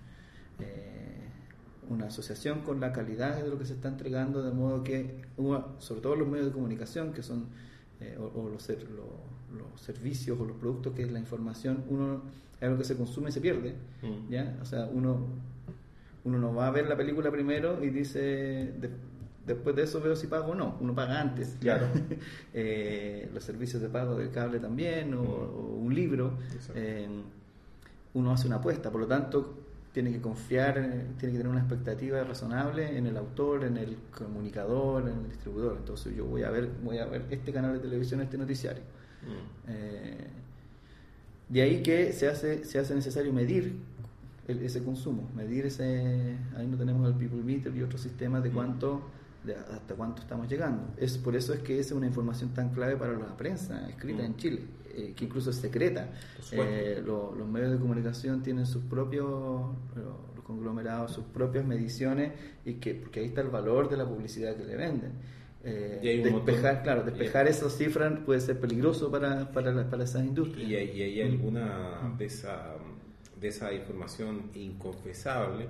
eh, una asociación con la calidad de lo que se está entregando, de modo que, sobre todo los medios de comunicación, que son, eh, o, o los, ser, lo, los servicios o los productos que es la información, uno es algo que se consume y se pierde, Mm. ¿ya? O sea, uno, uno no va a ver la película primero y dice, de, después de eso veo si pago o no, uno paga antes, Claro. eh, los servicios de pago del cable también, o, Mm. o un libro, eh, uno hace una apuesta, por lo tanto tiene que confiar, eh, tiene que tener una expectativa razonable en el autor, en el comunicador, en el distribuidor. Entonces yo voy a ver, voy a ver este canal de televisión, este noticiario. Mm. Eh, de ahí que se hace, se hace necesario medir el, ese consumo, medir ese, ahí no tenemos el people meter y otros sistemas de cuánto, de hasta cuánto estamos llegando. Es por eso es que esa es una información tan clave para la prensa escrita Mm. en Chile, eh, que incluso es secreta. Eh, lo, los medios de comunicación tienen sus propios, lo- los conglomerados, sus propias mediciones, y que porque ahí está el valor de la publicidad que le venden. Eh, Y hay un despejar, montón- claro, despejar y- esas cifras puede ser peligroso para, para, la- para esas industrias. Y hay, y hay alguna de esa, de esa información inconfesable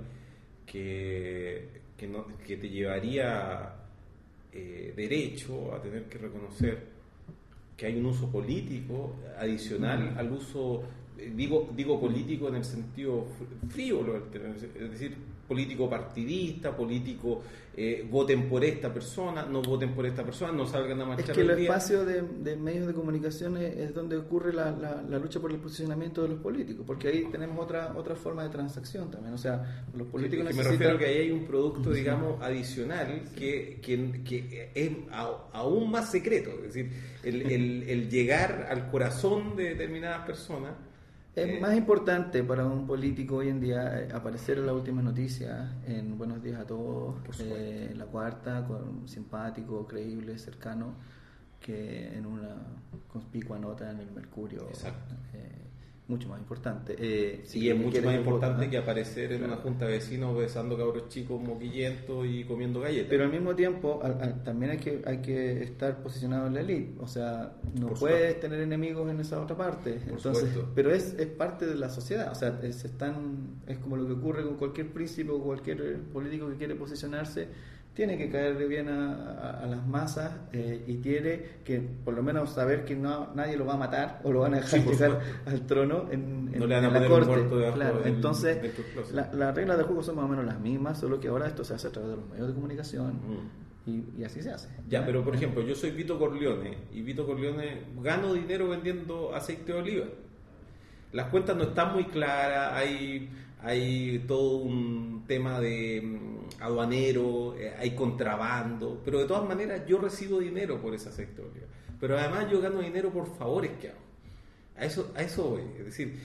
que, que, no, que te llevaría eh, derecho a tener que reconocer que hay un uso político adicional al uso, eh, digo, digo político en el sentido fr- frívolo del término, es decir, político partidista, político eh, voten por esta persona, no voten por esta persona, no salgan a Es marchar que el hoy día. espacio de, de medios de comunicación es, es donde ocurre la, la, la lucha por el posicionamiento de los políticos, porque ahí tenemos otra otra forma de transacción también. O sea, los políticos Que- que me necesitan... refiero que ahí hay un producto, digamos, adicional que, que, que es a- aún más secreto, es decir, el, el, el llegar al corazón de determinadas personas. Es eh, más importante para un político hoy en día eh, aparecer en las últimas noticias, en Buenos Días a Todos, Por supuesto. eh, en La Cuarta, con simpático, creíble, cercano, que en una conspicua nota en el Mercurio. Exacto. eh, mucho más importante. Eh, Sí, si es lo que mucho quieres más es voto, importante ¿no? que aparecer en Claro. una junta de vecinos besando cabros chicos moquillentos y comiendo galletas. Pero al mismo tiempo al- al- también hay que hay que estar posicionado en la elite, o sea, no Por puedes supuesto. tener enemigos en esa otra parte. Por Entonces, supuesto. pero es, es parte de la sociedad, o sea, es, están, es como lo que ocurre con cualquier príncipe o cualquier político que quiere posicionarse, tiene que caerle bien a, a- a las masas, eh, y tiene que por lo menos saber que no nadie lo va a matar o lo van a dejar Sí, por llegar supuesto. al trono en, en- No le van a en la poner un corte. muerto debajo Claro, del- entonces del closet. la- las reglas del juego son más o menos las mismas, solo que ahora esto se hace a través de los medios de comunicación. Mm. Y, y así se hace. Ya, pero por ejemplo, yo soy Vito Corleone y Vito Corleone gano dinero vendiendo aceite de oliva. Las cuentas no están muy claras, hay, hay todo un tema de mm, aduanero, eh, hay contrabando, pero de todas maneras yo recibo dinero por ese aceite de oliva. Pero además yo gano dinero por favores que hago. A eso, a eso voy. Es decir,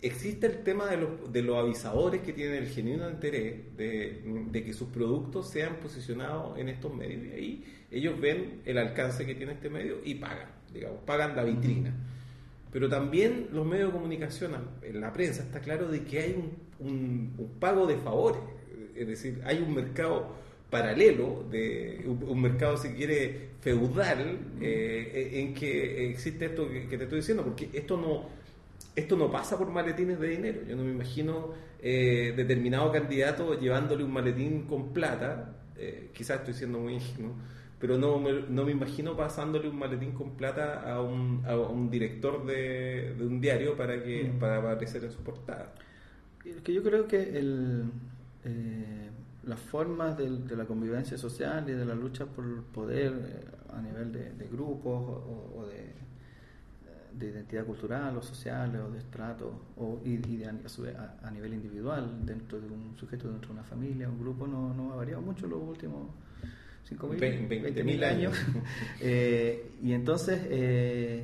existe el tema de los, de los avisadores que tienen el genuino interés de, de que sus productos sean posicionados en estos medios, y ahí ellos ven el alcance que tiene este medio y pagan, digamos, pagan la vitrina. Pero también los medios de comunicación, en la prensa, está claro de que hay un, un, un pago de favores, es decir, hay un mercado paralelo, de un, un mercado, si quiere, feudal, eh, en que existe esto que, que te estoy diciendo, porque esto no, esto no pasa por maletines de dinero. Yo no me imagino eh, determinado candidato llevándole un maletín con plata, eh, quizás estoy siendo muy ingenuo, pero no me, no me imagino pasándole un maletín con plata a un, a un director de, de un diario para que mm. para aparecer en su portada. Es que yo creo que el, eh, las formas de, de la convivencia social y de la lucha por el poder eh, a nivel de, de grupos o, o de, de identidad cultural o social o de estrato o, y, y de, a, a nivel individual dentro de un sujeto, dentro de una familia, un grupo, no, no ha variado mucho los últimos cinco mil, veinte mil años. eh, y entonces eh,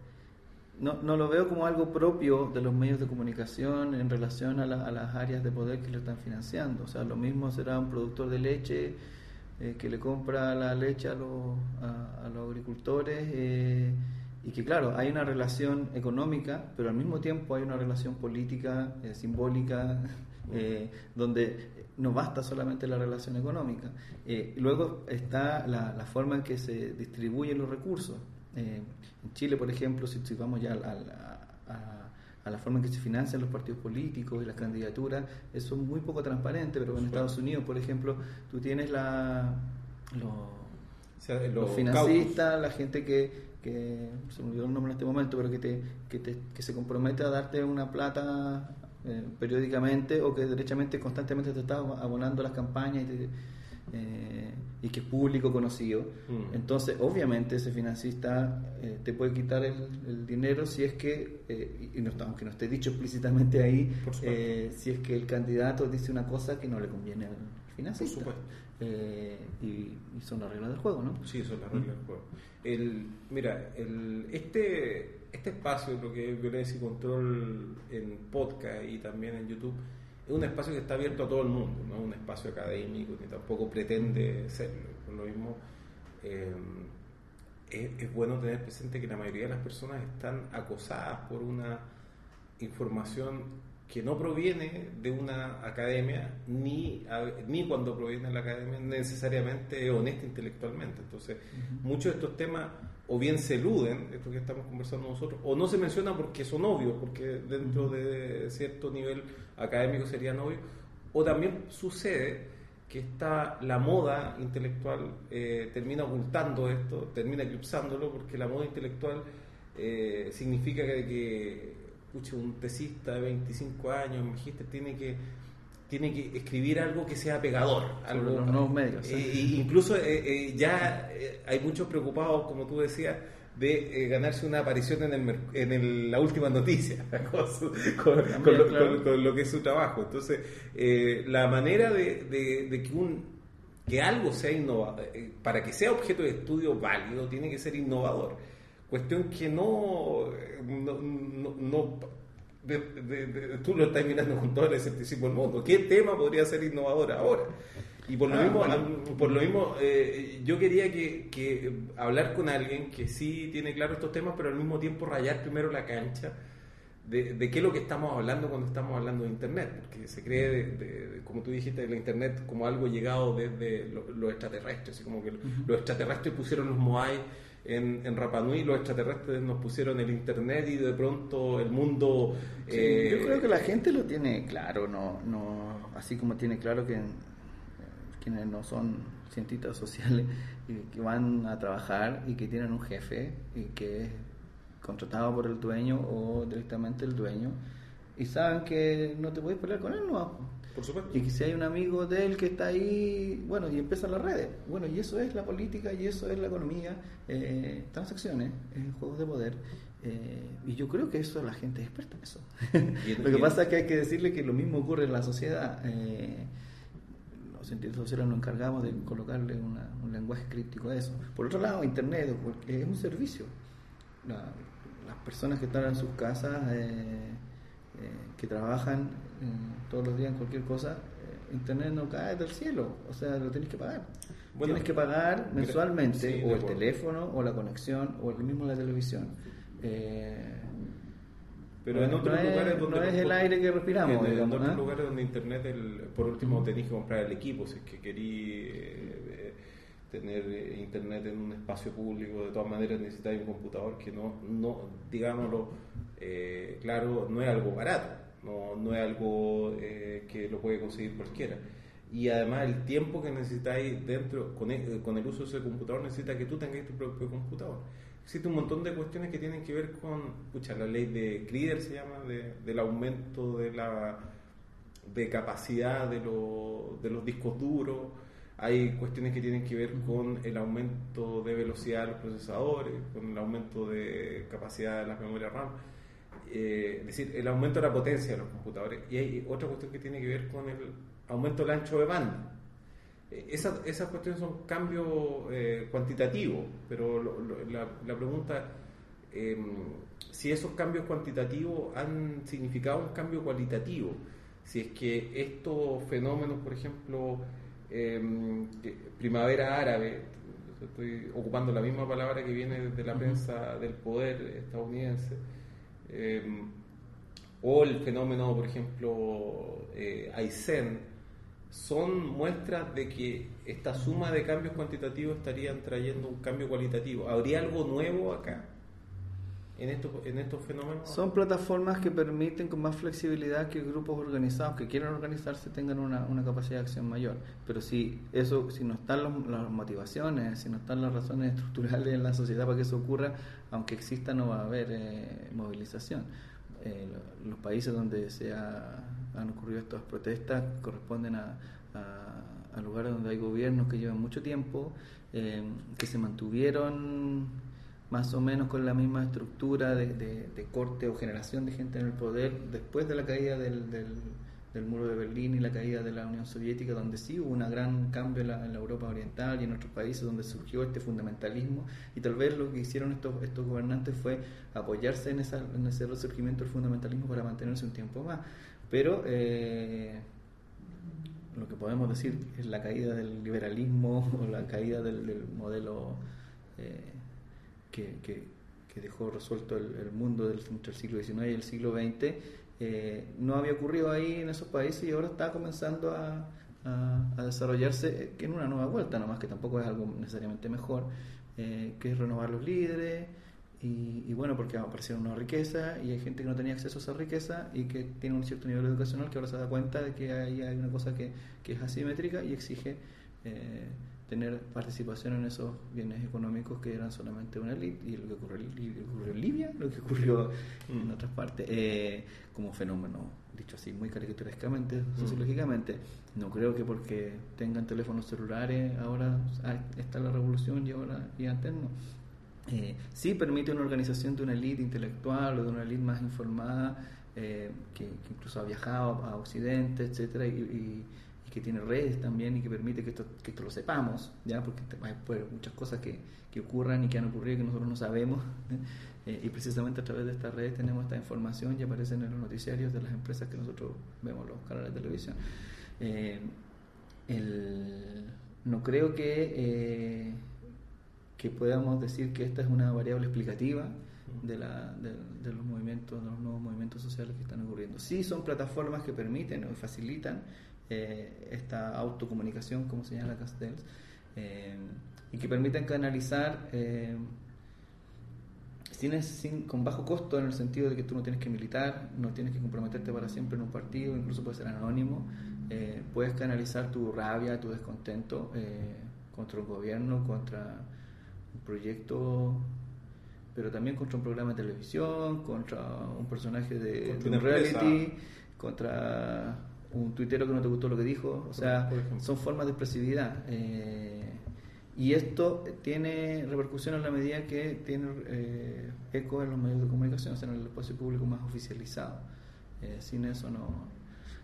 no, no lo veo como algo propio de los medios de comunicación en relación a, la, a las áreas de poder que lo están financiando. O sea, lo mismo será un productor de leche eh, que le compra la leche a los, a, a los agricultores eh, y que claro, hay una relación económica, pero al mismo tiempo hay una relación política, eh, simbólica, eh, donde no basta solamente la relación económica. Eh, luego está la, la forma en que se distribuyen los recursos. Eh, en Chile, por ejemplo, si, si vamos ya a, a, a, a la forma en que se financian los partidos políticos y las candidaturas, eso es muy poco transparente, pero en Estados Unidos, por ejemplo, tú tienes la, los, o sea, los, los financistas, caucus. La gente que, que, se me olvidó el nombre en este momento, pero que, te, que, te, que se compromete a darte una plata Eh, periódicamente o que derechamente constantemente te está abonando las campañas y, te, eh, y que es público conocido. Mm. Entonces obviamente ese financista eh, te puede quitar el, el dinero si es que eh, y no está, aunque no esté dicho explícitamente ahí, eh, si es que el candidato dice una cosa que no le conviene al financista. Por supuesto. Eh, y, y son las reglas del juego, ¿no? Sí, son las reglas mm. del juego. El, mira, el, este Este espacio, lo que es Violencia y Control en podcast y también en YouTube, es un espacio que está abierto a todo el mundo, no es un espacio académico ni tampoco pretende serlo. Por lo mismo, eh, es, es bueno tener presente que la mayoría de las personas están acosadas por una información que no proviene de una academia, ni, ni cuando proviene de la academia necesariamente es honesta intelectualmente. Entonces, uh-huh. muchos de estos temas o bien se eluden, esto que estamos conversando nosotros, o no se mencionan porque son obvios, porque dentro de cierto nivel académico serían obvios, o también sucede que está la moda intelectual eh, termina ocultando esto, termina eclipsándolo, porque la moda intelectual eh, significa que, que pucha, un tesista de veinticinco años, un magíster, tiene que tiene que escribir algo que sea pegador, algo, los nuevos medios. Eh, ¿sí? Incluso eh, eh, ya eh, hay muchos preocupados, como tú decías, de eh, ganarse una aparición en, el, en el, la última noticia, con, su, con, También, con, lo, claro. con, con lo que es su trabajo. Entonces, eh, la manera de, de, de que un que algo sea innovador, eh, para que sea objeto de estudio válido, tiene que ser innovador. Cuestión que no... no, no, no De, de, de, tú lo estás mirando con todo el escepticismo del mundo. ¿Qué tema podría ser innovador ahora? Y por lo ah, mismo, bueno. por lo mismo eh, yo quería que, que hablar con alguien que sí tiene claro estos temas, pero al mismo tiempo rayar primero la cancha de, de qué es lo que estamos hablando cuando estamos hablando de Internet, porque se cree, de, de, de, como tú dijiste, de la Internet como algo llegado desde los lo extraterrestres, así como que uh-huh. los extraterrestres pusieron los Moai En, en Rapa Nui, los extraterrestres nos pusieron el internet y de pronto el mundo... Sí, eh, yo creo que la gente lo tiene claro, no, no así como tiene claro que eh, quienes no son científicos sociales y que van a trabajar y que tienen un jefe y que es contratado por el dueño o directamente el dueño y saben que no te puedes pelear con él, no. Por supuesto. Y que si hay un amigo de él que está ahí, bueno, y empiezan las redes. Bueno, y eso es la política, y eso es la economía, eh, transacciones, eh, juegos de poder. Eh, y yo creo que eso la gente es experta en eso. Lo que pasa es que hay que decirle que lo mismo ocurre en la sociedad. Eh, los científicos sociales nos encargamos de colocarle una, un lenguaje críptico a eso. Por otro lado, Internet es un servicio. La, las personas que están en sus casas... Eh, que trabajan eh, todos los días en cualquier cosa, eh, Internet no cae del cielo, o sea, lo tienes que pagar. Bueno, tienes que pagar mensualmente, sí, o el acuerdo. teléfono, o la conexión, o el mismo la televisión. Eh, Pero en otros no lugares es, donde... no es el aire que respiramos. En, digamos, en otros ¿eh? lugares donde Internet, el, por último, tenéis que comprar el equipo, si es que queréis eh, tener Internet en un espacio público, de todas maneras necesitáis un computador que no, no digámoslo, eh, claro, no es algo barato, no, no es algo eh, que lo puede conseguir cualquiera. Y además el tiempo que necesitáis dentro, con el, con el uso de ese computador, necesita que tú tengáis tu propio computador. Existe un montón de cuestiones que tienen que ver con, escucha, la ley de Crider se llama, de, del aumento de la de capacidad de, lo, de los discos duros. Hay cuestiones que tienen que ver con el aumento de velocidad de los procesadores, con el aumento de capacidad de las memorias RAM, eh, es decir, el aumento de la potencia de los computadores. Y hay otra cuestión que tiene que ver con el aumento del ancho de banda. Esa, esas cuestiones son cambios eh, cuantitativos, pero lo, lo, la, la pregunta eh, si esos cambios cuantitativos han significado un cambio cualitativo, si es que estos fenómenos, por ejemplo, eh, primavera árabe, estoy ocupando la misma palabra que viene de la uh-huh. prensa del poder estadounidense, eh, o el fenómeno, por ejemplo, eh, Aysén, son muestras de que esta suma de cambios cuantitativos estarían trayendo un cambio cualitativo. ¿Habría algo nuevo acá en estos, en estos fenómenos? Son plataformas que permiten con más flexibilidad que grupos organizados que quieran organizarse tengan una, una capacidad de acción mayor. Pero si eso, si no están los, las motivaciones, si no están las razones estructurales en la sociedad para que eso ocurra, aunque exista no va a haber eh, movilización. Eh, los países donde se ha, han ocurrido estas protestas corresponden a, a, a lugares donde hay gobiernos que llevan mucho tiempo, eh, que se mantuvieron más o menos con la misma estructura de, de, de corte o generación de gente en el poder después de la caída del, del, del muro de Berlín y la caída de la Unión Soviética, donde sí hubo un gran cambio en la, en la Europa oriental y en otros países donde surgió este fundamentalismo, y tal vez lo que hicieron estos, estos gobernantes fue apoyarse en, esa, en ese resurgimiento del fundamentalismo para mantenerse un tiempo más. Pero eh, lo que podemos decir es la caída del liberalismo o la caída del, del modelo eh, que, que, que dejó resuelto el, el mundo del, entre el siglo diecinueve y el siglo veinte, eh, no había ocurrido ahí en esos países y ahora está comenzando a, a, a desarrollarse en una nueva vuelta, nomás que tampoco es algo necesariamente mejor, eh, que es renovar los líderes. Y, y bueno, porque aparecieron una riqueza y hay gente que no tenía acceso a esa riqueza y que tiene un cierto nivel educacional que ahora se da cuenta de que hay, hay una cosa que, que es asimétrica y exige eh, tener participación en esos bienes económicos que eran solamente una élite, y lo que ocurrió, lo que ocurrió en Libia, lo que ocurrió en otras partes, eh, como fenómeno, dicho así muy caricaturescamente, sociológicamente. No creo que porque tengan teléfonos celulares ahora está la revolución y ahora y antes no. Eh, sí permite una organización de una élite intelectual o de una élite más informada, eh, que, que incluso ha viajado a Occidente, etcétera, y, y, y que tiene redes también y que permite que esto, que esto lo sepamos, ya, porque hay pues, muchas cosas que, que ocurran y que han ocurrido y que nosotros no sabemos, eh, y precisamente a través de estas redes tenemos esta información y aparecen en los noticiarios de las empresas que nosotros vemos, los canales de televisión. Eh, el, no creo que eh, que podamos decir que esta es una variable explicativa de, la, de, de los movimientos, de los nuevos movimientos sociales que están ocurriendo. Sí son plataformas que permiten o facilitan eh, esta autocomunicación, como señala Castells, eh, y que permiten canalizar eh, sin, sin, con bajo costo, en el sentido de que tú no tienes que militar, no tienes que comprometerte para siempre en un partido, incluso puedes ser anónimo, eh, puedes canalizar tu rabia, tu descontento eh, contra un gobierno, contra un proyecto, pero también contra un programa de televisión, contra un personaje de, de un reality, contra un tuitero que no te gustó lo que dijo, o sea, son formas de expresividad, eh, y esto tiene repercusión en la medida que tiene eh, eco en los medios de comunicación, o sea, en el espacio público más oficializado. Eh, sin eso no,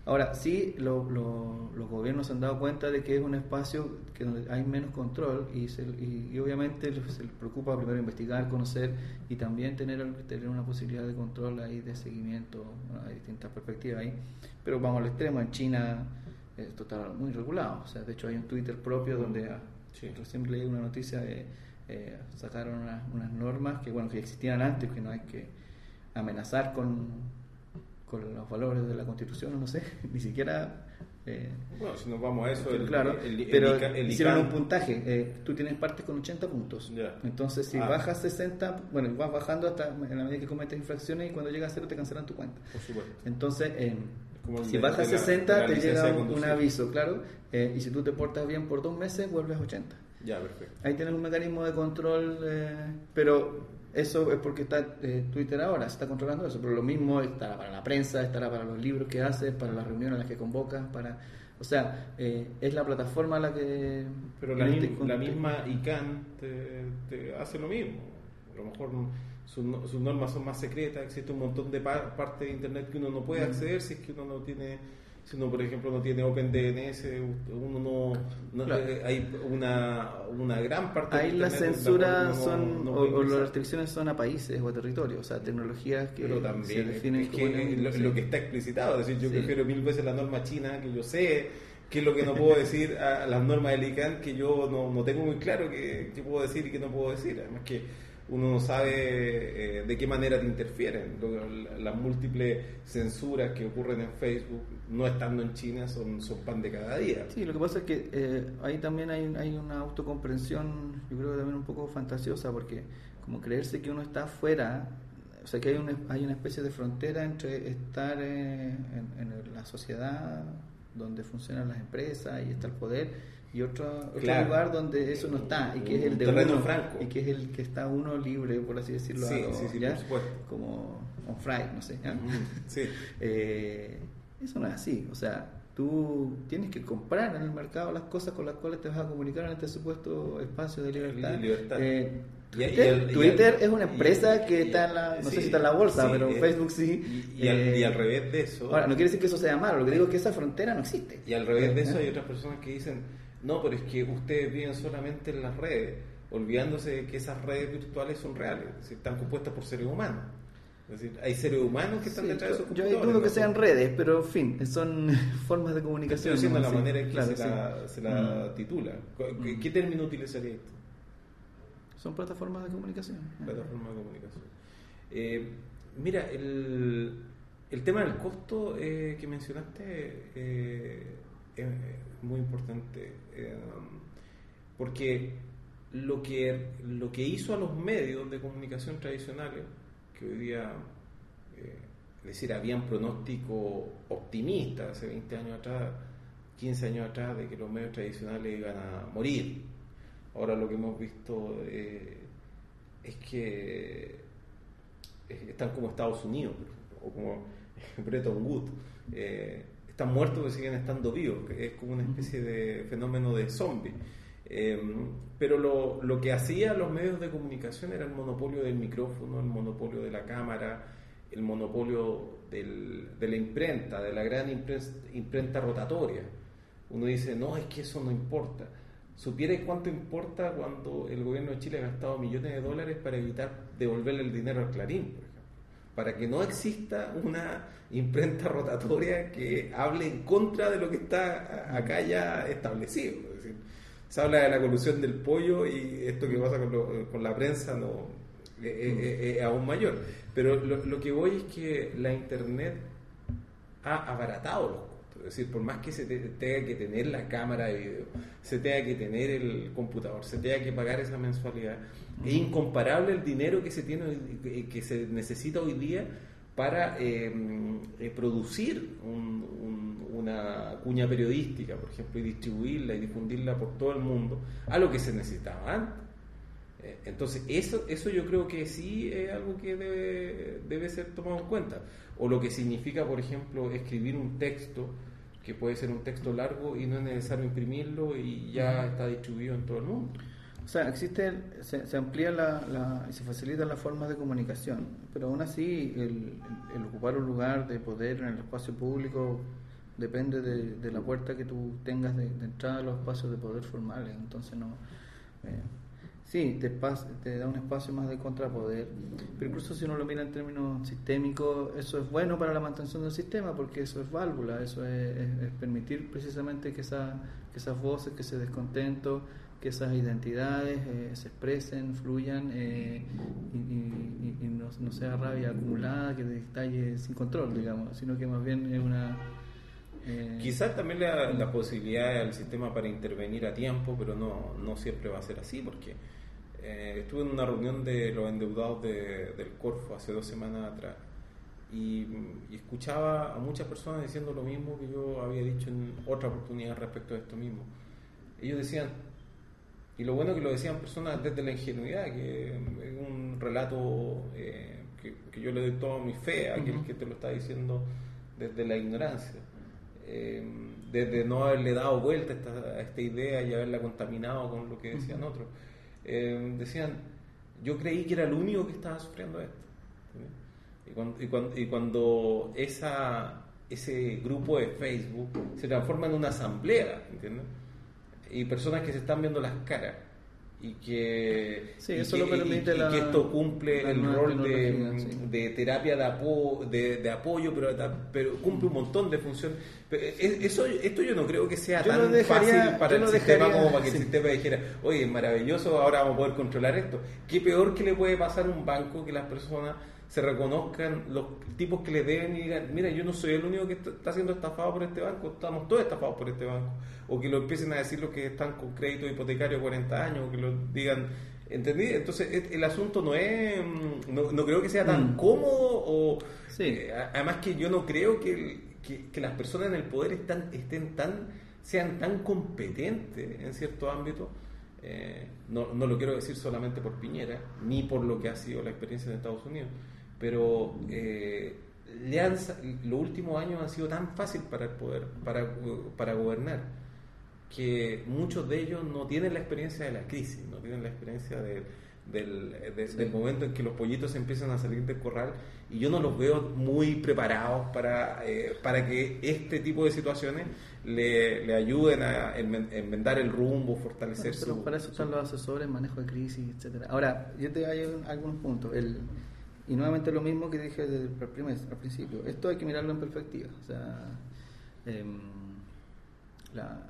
Ahora, sí, lo- lo- los gobiernos se han dado cuenta de que es un espacio que donde hay menos control y, se- y, y obviamente se les preocupa primero investigar, conocer y también tener, tener una posibilidad de control ahí, de seguimiento. Bueno, hay distintas perspectivas ahí, pero vamos al extremo. En China esto está muy regulado. O sea, de hecho hay un Twitter propio donde ah, Sí. recién leí una noticia de eh, sacaron unas, unas normas que bueno que existían antes, que no hay que amenazar con con los valores de la Constitución, o no sé, ni siquiera... eh, Bueno, si nos vamos a eso, el, claro, el, el, pero el, el hicieron ICANN, un puntaje, eh, tú tienes partes con ochenta puntos, Ya. entonces si Ah. bajas sesenta, bueno, vas bajando hasta en la medida que cometes infracciones y cuando llegas a cero te cancelan tu cuenta. por supuesto. Entonces, eh, Como el si de- bajas de la- sesenta de la te licencia llega de un, un conducir. aviso, claro, eh, y si tú te portas bien por dos meses vuelves a ochenta. Ya, perfecto. Ahí tienes un mecanismo de control, eh, pero eso es porque está eh, Twitter ahora, se está controlando eso, pero lo mismo estará para la prensa, estará para los libros que haces, para las reuniones a las que convocas, para, o sea, eh, es la plataforma la que... Pero la, en mi- este la conte- misma ICANN te, te hace lo mismo. A lo mejor sus, no- sus normas son más secretas, existe un montón de pa- partes de internet que uno no puede acceder si es que uno no tiene, si uno por ejemplo no tiene OpenDNS, uno no, no- Claro. eh, hay una, una gran parte de Ahí las internet censuras la cual uno son, no- no o, puede o las ingresar. restricciones son a países o a territorios, o sea, tecnologías que Pero se también definen es que como es lo, enemigos, sí. lo que está explicitado, es decir, yo Sí. prefiero mil veces la norma china, que yo sé qué es lo que no puedo decir, a las normas del ICANN, que yo no, no tengo muy claro qué, qué puedo decir y qué no puedo decir. Además que uno no sabe eh, de qué manera te interfieren. Lo- la- las múltiples censuras que ocurren en Facebook, no estando en China, son, son pan de cada día. Sí, lo que pasa es que eh, ahí también hay, hay una autocomprensión, yo creo que también un poco fantasiosa, porque como creerse que uno está afuera, o sea, que hay una, hay una especie de frontera entre estar eh, en, en la sociedad donde funcionan las empresas y está el poder, y otro, otro Claro. lugar donde eso no está, y que es el Un de terreno uno, franco. y que es el que está uno libre, por así decirlo, Sí, a lo- sí, sí, ¿ya? por supuesto. Como on fry, no sé, ¿ya? Mm, sí. Eh, eso no es así, o sea, tú tienes que comprar en el mercado las cosas con las cuales te vas a comunicar en este supuesto espacio de libertad. De libertad. Eh, Y- y Twitter, el- y Twitter el- es una y- empresa que y- está en la, no sí, sé si está en la bolsa, sí, pero eh, Facebook sí. Y, y al, Eh, y al revés de eso, Ahora, no quiere decir que eso sea malo, lo que digo es que esa frontera no existe. y al revés de eso ¿Eh? hay otras personas que dicen, no, pero es que ustedes viven solamente en las redes, olvidándose de que esas redes virtuales son reales, es decir, están compuestas por seres humanos. Es decir, hay seres humanos que están Sí, detrás de esos yo ahí computadores. dudo que ¿no? sean redes, pero en fin, son formas de Estoy comunicación. diciendo ¿no? la Sí, manera en que claro, se, la, sí. se la Mm. titula. ¿Qué, Mm. qué término utilizaría esto? Son plataformas de comunicación. Plataforma de comunicación. Eh, mira, el, el tema del costo eh, que mencionaste eh, es muy importante, eh, porque lo que, lo que hizo a los medios de comunicación tradicionales, que hoy día, eh, es decir, habían pronósticos optimistas hace veinte años atrás, quince años atrás, de que los medios tradicionales iban a morir. Ahora lo que hemos visto eh, es que están como Estados Unidos, por ejemplo, o como Bretton Woods. Eh, están muertos pero siguen estando vivos, que es como una especie de fenómeno de zombie. Eh, pero lo, lo que hacía los medios de comunicación era el monopolio del micrófono, el monopolio de la cámara, el monopolio del, de la imprenta, de la gran imprenta, imprenta rotatoria. Uno dice, no, es que eso no importa. ¿Supierais cuánto importa cuando el gobierno de Chile ha gastado millones de dólares para evitar devolverle el dinero al Clarín, por ejemplo? Para que no exista una imprenta rotatoria que hable en contra de lo que está acá ya establecido. Es decir, se habla de la colusión del pollo y esto que pasa con, lo, con la prensa no es, es, es aún mayor. Pero lo, lo que voy es que la Internet ha abaratado los costos. Es decir, por más que se te, tenga que tener la cámara de video, se tenga que tener el computador, se tenga que pagar esa mensualidad, es incomparable el dinero que se tiene hoy- que se necesita hoy día para eh, eh, producir un- un- una cuña periodística, por ejemplo, y distribuirla y difundirla por todo el mundo, a lo que se necesitaba antes. Eh, Entonces, eso, eso yo creo que sí es algo que debe, debe ser tomado en cuenta. O lo que significa, por ejemplo, escribir un texto, que puede ser un texto largo y no es necesario imprimirlo y ya está distribuido en todo el mundo. O sea, existe, se, se amplía la, la, y se facilitan las formas de comunicación, pero aún así el, el ocupar un lugar de poder en el espacio público depende de, de la puerta que tú tengas de, de entrada a los espacios de poder formales. Entonces no eh, sí, te, pas, te da un espacio más de contrapoder, pero incluso si uno lo mira en términos sistémicos, eso es bueno para la mantención del sistema, porque eso es válvula, eso es, es, es permitir precisamente que, esa, que esas voces, que ese descontento, que esas identidades eh, se expresen, fluyan eh, y, y, y no, no sea rabia acumulada que destalle sin control, digamos, sino que más bien es una... Eh, Quizás también la, la posibilidad del sistema para intervenir a tiempo, pero no, no siempre va a ser así, porque eh, estuve en una reunión de los endeudados de, del Corfo hace dos semanas atrás y, y escuchaba a muchas personas diciendo lo mismo que yo había dicho en otra oportunidad respecto a esto mismo. Ellos decían, y lo bueno que lo decían personas desde la ingenuidad, que es un relato eh, que, que yo le doy toda mi fe a aquel uh-huh. que te lo está diciendo desde la ignorancia. Eh, desde no haberle dado vuelta a esta, a esta idea y haberla contaminado con lo que decían uh-huh. otros. Eh, decían, yo creí que era el único que estaba sufriendo esto. Y cuando, y cuando, y cuando esa, ese grupo de Facebook se transforma en una asamblea, ¿entiendes? Y personas que se están viendo las caras y que, sí, y eso que, lo permite y, la, y que esto cumple el rol de, sí. de terapia de, apo, de, de apoyo, pero, pero cumple un montón de funciones. Pero eso, esto yo no creo que sea yo tan dejaría, fácil para el sistema dejaría, como para que sí. el sistema dijera, oye, es maravilloso, ahora vamos a poder controlar esto. ¿Qué peor que le puede pasar a un banco que las personas se reconozcan los tipos que le deben y digan, mira, yo no soy el único que está siendo estafado por este banco, estamos todos estafados por este banco? O que lo empiecen a decir los que están con crédito hipotecario de cuarenta años, o que lo digan, ¿entendí? Entonces el asunto no es, no, no creo que sea tan mm. cómodo, o sí. eh, además que yo no creo que, que, que las personas en el poder están, estén tan, sean tan competentes en ciertos ámbitos. Eh, no, no lo quiero decir solamente por Piñera, ni por lo que ha sido la experiencia en Estados Unidos, pero eh, le han, los últimos años han sido tan fácil para el poder, para, para gobernar, que muchos de ellos no tienen la experiencia de la crisis, no tienen la experiencia de, del, de, sí. del momento en que los pollitos empiezan a salir del corral, y yo no los veo muy preparados para, eh, para que este tipo de situaciones le, le ayuden a enmendar el rumbo, fortalecer bueno, su... Para eso están su... los asesores, manejo de crisis, etcétera. Ahora, yo te doy algunos puntos. El, y nuevamente lo mismo que dije desde el primer, al principio. Esto hay que mirarlo en perspectiva. O sea, eh, la,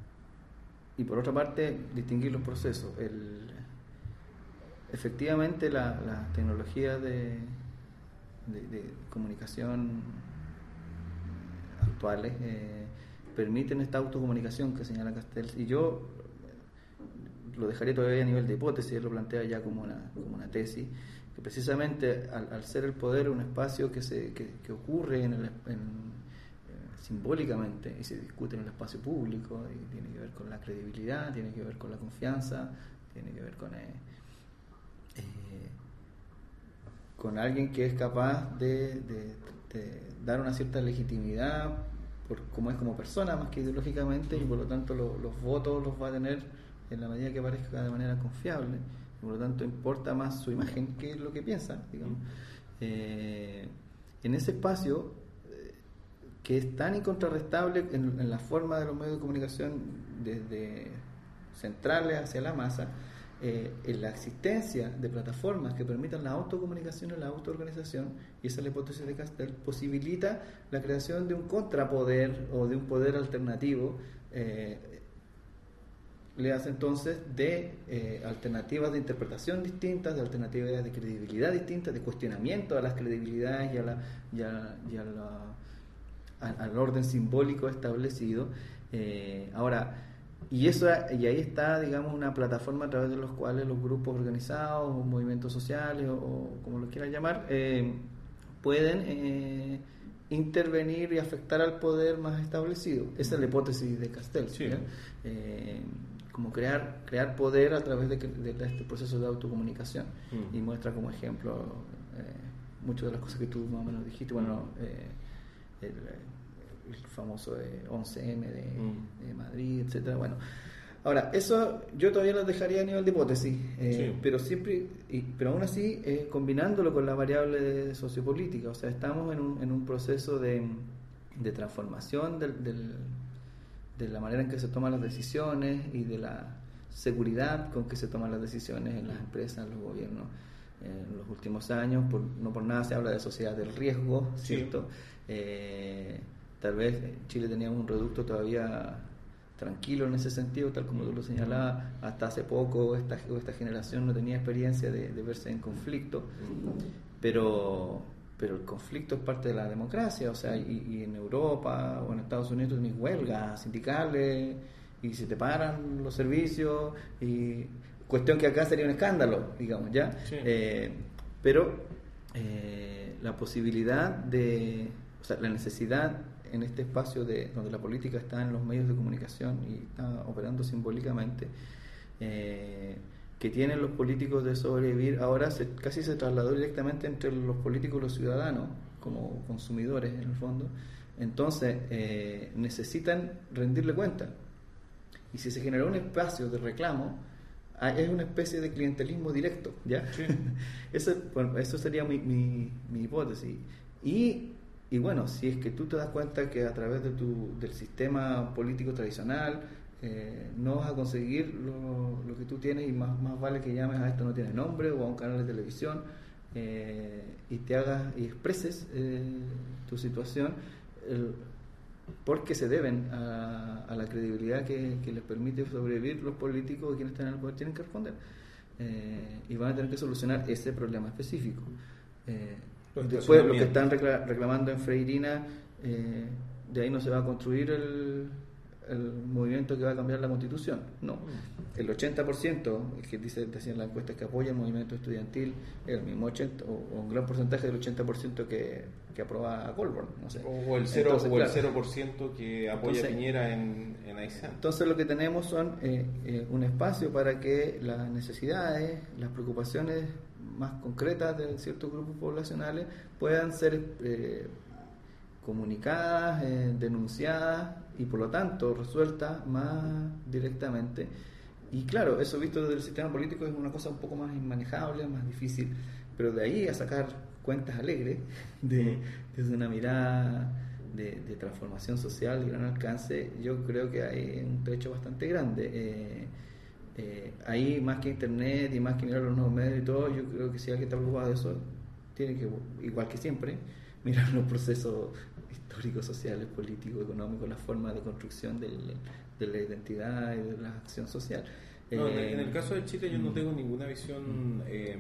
y por otra parte, distinguir los procesos. El, efectivamente, la, la tecnología de, de, de comunicación actuales eh, permiten esta autocomunicación que señala Castells, y yo lo dejaría todavía a nivel de hipótesis, él lo plantea ya como una, como una tesis, que precisamente al, al ser el poder un espacio que se que, que ocurre en el, en, eh, simbólicamente y se discute en el espacio público, y tiene que ver con la credibilidad, tiene que ver con la confianza, tiene que ver con eh, eh, con alguien que es capaz de, de, de dar una cierta legitimidad por cómo es como persona más que ideológicamente, y por lo tanto lo, los votos los va a tener en la medida que aparezca de manera confiable, y por lo tanto importa más su imagen que lo que piensa, digamos. Eh, en ese espacio eh, que es tan incontrarrestable en, en la forma de los medios de comunicación desde centrales hacia la masa, eh, en la existencia de plataformas que permitan la autocomunicación y la autoorganización, y esa es la hipótesis de Castells, posibilita la creación de un contrapoder o de un poder alternativo, eh, le hace entonces de eh, alternativas de interpretación distintas, de alternativas de credibilidad distintas, de cuestionamiento a las credibilidades y, a la, y, a, y a la, a, al orden simbólico establecido. Eh, ahora, y eso y ahí está, digamos, una plataforma a través de los cuales los grupos organizados o movimientos sociales o, o como lo quieran llamar eh, pueden eh, intervenir y afectar al poder más establecido. Esa es la hipótesis de Castells, sí. eh, como crear crear poder a través de, de, de este proceso de autocomunicación, mm. y muestra como ejemplo eh, muchas de las cosas que tú más o menos dijiste, bueno, eh, el el famoso eh, once eme de, mm. de Madrid, etcétera. Bueno, ahora, eso yo todavía lo dejaría a nivel de hipótesis, eh, sí. pero siempre, y, pero aún así, eh, combinándolo con la variable de sociopolítica, o sea, estamos en un, en un proceso de, de transformación del, del, de la manera en que se toman las decisiones y de la seguridad con que se toman las decisiones en las empresas, en los gobiernos. En los últimos años, por, no por nada se habla de sociedad del riesgo, ¿cierto? Sí. Eh, tal vez Chile tenía un reducto todavía tranquilo en ese sentido, tal como tú lo señalabas, hasta hace poco esta, esta generación no tenía experiencia de, de verse en conflicto, pero, pero el conflicto es parte de la democracia, o sea, y, y en Europa o en Estados Unidos tenés huelgas sindicales y se te paran los servicios, y cuestión que acá sería un escándalo, digamos, ¿ya? Sí. Eh, pero eh, la posibilidad de, o sea, la necesidad en este espacio de donde la política está en los medios de comunicación y está operando simbólicamente, eh, que tienen los políticos de sobrevivir, ahora se, casi se trasladó directamente entre los políticos y los ciudadanos, como consumidores en el fondo. Entonces, eh, necesitan rendirle cuenta. Y si se generó un espacio de reclamo, es una especie de clientelismo directo, ¿ya? Sí. eso, bueno, eso sería mi, mi, mi hipótesis. Y, y bueno, si es que tú te das cuenta que a través de tu, del sistema político tradicional eh, no vas a conseguir lo, lo que tú tienes, y más, más vale que llames a esto no tiene nombre o a un canal de televisión eh, y te hagas y expreses eh, tu situación, el, porque se deben a, a la credibilidad que, que les permite sobrevivir los políticos y quienes están en el poder tienen que responder, eh, y van a tener que solucionar ese problema específico. Eh, después lo que están recla- reclamando en Freirina, eh, de ahí no se va a construir el, el movimiento que va a cambiar la Constitución, no. El ochenta por ciento que dice, decían las encuestas que apoya el movimiento estudiantil, el mismo ochenta, o, o un gran porcentaje del ochenta por ciento que, que aprueba a Goldberg, no sé. O el cero por ciento, o el cero por ciento que apoya entonces, a Piñera en, en Aysén. Entonces lo que tenemos son eh, eh, un espacio para que las necesidades, las preocupaciones más concretas de ciertos grupos poblacionales puedan ser eh, comunicadas, eh, denunciadas y por lo tanto resueltas más directamente. Y claro, eso visto desde el sistema político es una cosa un poco más inmanejable, más difícil, pero de ahí a sacar cuentas alegres de, desde una mirada de, de transformación social de gran alcance, yo creo que hay un trecho bastante grande. Eh, eh, ahí más que internet y más que mirar los nuevos medios y todo, yo creo que si alguien está preocupado de eso, tiene que, igual que siempre, mirar los procesos históricos, sociales, políticos, económicos, las formas de construcción del, de la identidad y de la acción social. No, eh, en el caso de Chile yo no tengo ninguna visión eh,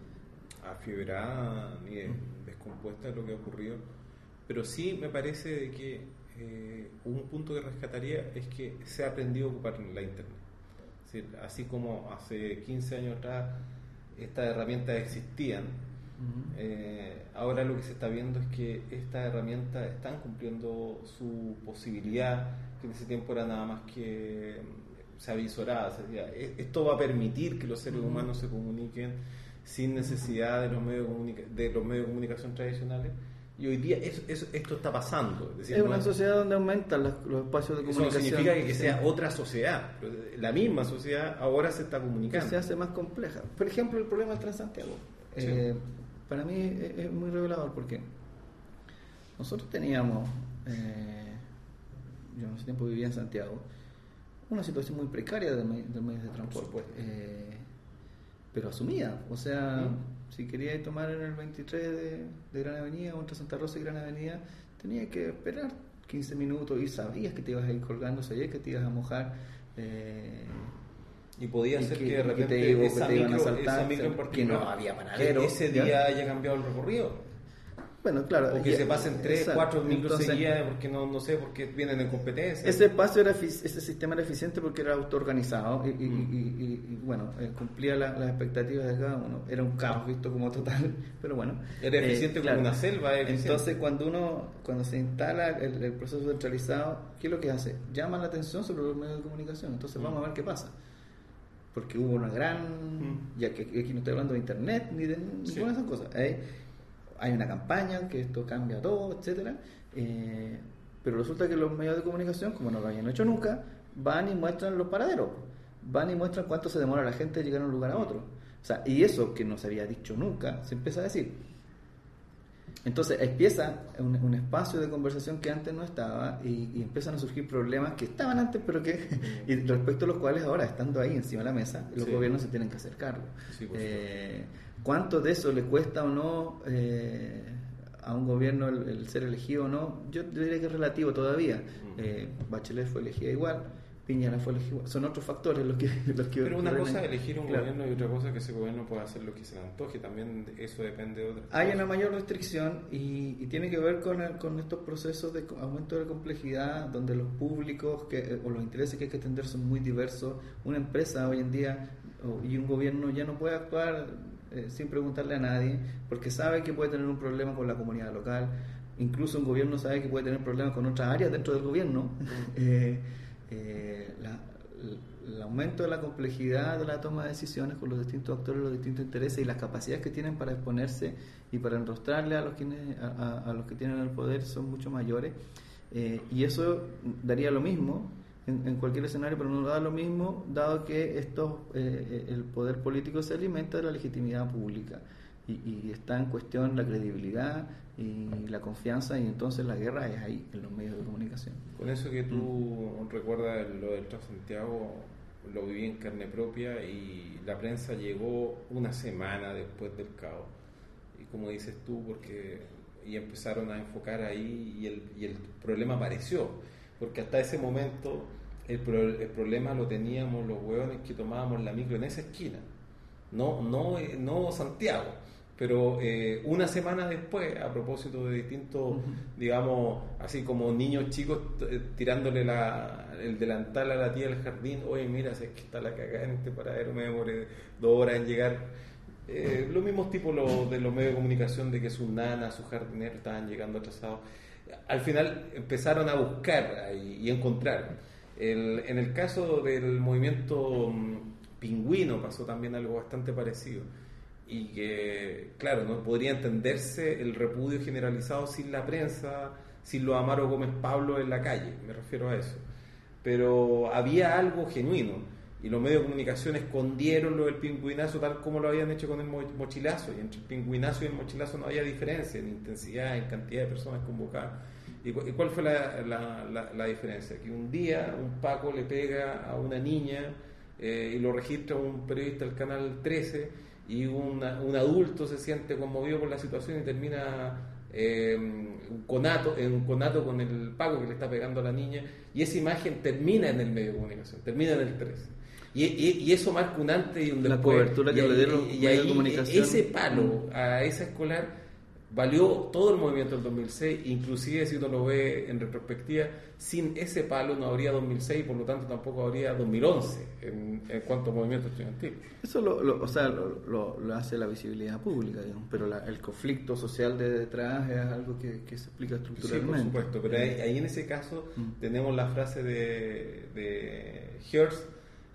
afiebrada ni de, descompuesta de lo que ha ocurrido, pero sí me parece de que eh, un punto que rescataría es que se ha aprendido a ocupar la internet. Es decir, así como hace quince años atrás estas herramientas existían, uh-huh. eh, ahora lo que se está viendo es que estas herramientas están cumpliendo su posibilidad, que en ese tiempo era nada más que se avisoraba, se decía, esto va a permitir que los seres uh-huh. humanos se comuniquen sin necesidad de los medios de, comunica- de los medios de comunicación tradicionales. Y hoy día eso, eso, esto está pasando. Es, decir, es una no, sociedad donde aumentan los, los espacios de comunicación. Eso no significa que, que sea otra sociedad. La misma sociedad ahora se está comunicando. Que se hace más compleja. Por ejemplo, el problema del Transantiago. Sí. Eh, para mí es, es muy revelador porque nosotros teníamos, eh, yo en ese tiempo vivía en Santiago, una situación muy precaria de, de medios de transporte. Eh, pero asumida. O sea... ¿Mm? Si querías tomar en el veintitrés de, de Gran Avenida o entre Santa Rosa y Gran Avenida, tenías que esperar quince minutos y sabías que te ibas a ir colgando, sabías que te ibas a mojar. Eh, y podía ser que, que de repente que te, iba, esa, que te micro, iban a saltar, esa micro que no había paradero. Que ese día ¿ya? haya cambiado el recorrido. Bueno, claro. O que ya, se pasen tres, exacto. cuatro micros seguidas porque no, no sé, porque vienen en competencia. Ese espacio era ese sistema era eficiente porque era autoorganizado y, y, mm. y, y, y bueno, eh, cumplía la, las expectativas de cada uno. Era un caos visto como total, pero bueno. Era eficiente eh, como claro. una selva. Eficiente. Entonces, cuando uno, cuando se instala el, el proceso centralizado, ¿qué es lo que hace? Llama la atención sobre los medios de comunicación. Entonces, mm. vamos a ver qué pasa. Porque hubo una gran, mm. ya que aquí no estoy hablando de internet ni de sí. ninguna de esas cosas. ¿eh? Hay una campaña que esto cambia todo, etcétera, eh, pero resulta que los medios de comunicación, como no lo habían hecho nunca, van y muestran los paraderos, van y muestran cuánto se demora la gente de llegar de un lugar a otro. O sea, y eso que no se había dicho nunca, se empieza a decir. Entonces empieza un, un espacio de conversación que antes no estaba y, y empiezan a surgir problemas que estaban antes, pero que y respecto a los cuales ahora, estando ahí encima de la mesa, los sí. gobiernos se tienen que hacer cargo. Sí, eh, ¿Cuánto de eso le cuesta o no eh, a un gobierno el, el ser elegido o no? Yo diría que es relativo todavía. Eh, Bachelet fue elegida igual, Piñera fue elegido, son otros factores los que los que pero una cosa es elegir un claro. gobierno y otra cosa es que ese gobierno pueda hacer lo que se le antoje, también eso depende de otras hay cosas. Una mayor restricción y, y tiene que ver con, el, con estos procesos de aumento de complejidad donde los públicos que, o los intereses que hay que atender son muy diversos. Una empresa hoy en día o, y un gobierno ya no puede actuar eh, sin preguntarle a nadie porque sabe que puede tener un problema con la comunidad local, incluso un gobierno sabe que puede tener problemas con otras áreas dentro del gobierno. Mm. eh, Eh, la, el aumento de la complejidad de la toma de decisiones con los distintos actores, los distintos intereses y las capacidades que tienen para exponerse y para enrostrarle a los, quienes, a, a, a los que tienen el poder son mucho mayores eh, y eso daría lo mismo en, en cualquier escenario, pero no da lo mismo dado que esto, eh, el poder político se alimenta de la legitimidad pública y, y está en cuestión la credibilidad y la confianza, y entonces la guerra es ahí, en los medios de comunicación. Con eso que tú mm. recuerdas lo del Transantiago, lo viví en carne propia y la prensa llegó una semana después del caos. Y como dices tú, porque y empezaron a enfocar ahí y el, y el problema apareció, porque hasta ese momento el, pro, el problema lo teníamos los hueones que tomábamos la micro en esa esquina, no, no, no Santiago. Pero eh, una semana después, a propósito de distintos, uh-huh. digamos, así como niños chicos t- tirándole la, el delantal a la tía del jardín, oye, mira, si es que está la cagada en este paradero, me demoré dos horas en llegar. Eh, los mismos tipos lo, de los medios de comunicación, de que sus nanas, sus jardineros estaban llegando atrasados. Al final empezaron a buscar ahí, y encontrar. El, en el caso del movimiento um, pingüino pasó también algo bastante parecido. Y que, claro, no podría entenderse el repudio generalizado sin la prensa, sin los Amaro Gómez Pablo en la calle, me refiero a eso. Pero había algo genuino, y los medios de comunicación escondieron lo del pingüinazo tal como lo habían hecho con el mochilazo, y entre el pingüinazo y el mochilazo no había diferencia en intensidad, en cantidad de personas convocadas. ¿Y cuál fue la, la, la, la diferencia? Que un día un Paco le pega a una niña eh, y lo registra un periodista del Canal trece, y una, un adulto se siente conmovido por la situación y termina eh, un conato, en un conato con el Paco que le está pegando a la niña, y esa imagen termina en el medio de comunicación, termina en el trece. Y, y, y eso marca un antes y un después. La cobertura que y, le dieron los y, medios ahí, de comunicación. Ese palo a esa escolar valió todo el movimiento del dos mil seis, inclusive si uno lo ve en retrospectiva, sin ese palo no habría dos mil seis, por lo tanto tampoco habría dos mil once en, en cuanto a movimiento estudiantil. Eso lo, lo, o sea, lo, lo, lo hace la visibilidad pública, digamos, pero la, el conflicto social de detrás es algo que, que se explica estructuralmente. Sí, por supuesto, pero ahí, ahí en ese caso mm. tenemos la frase de, de Hearst,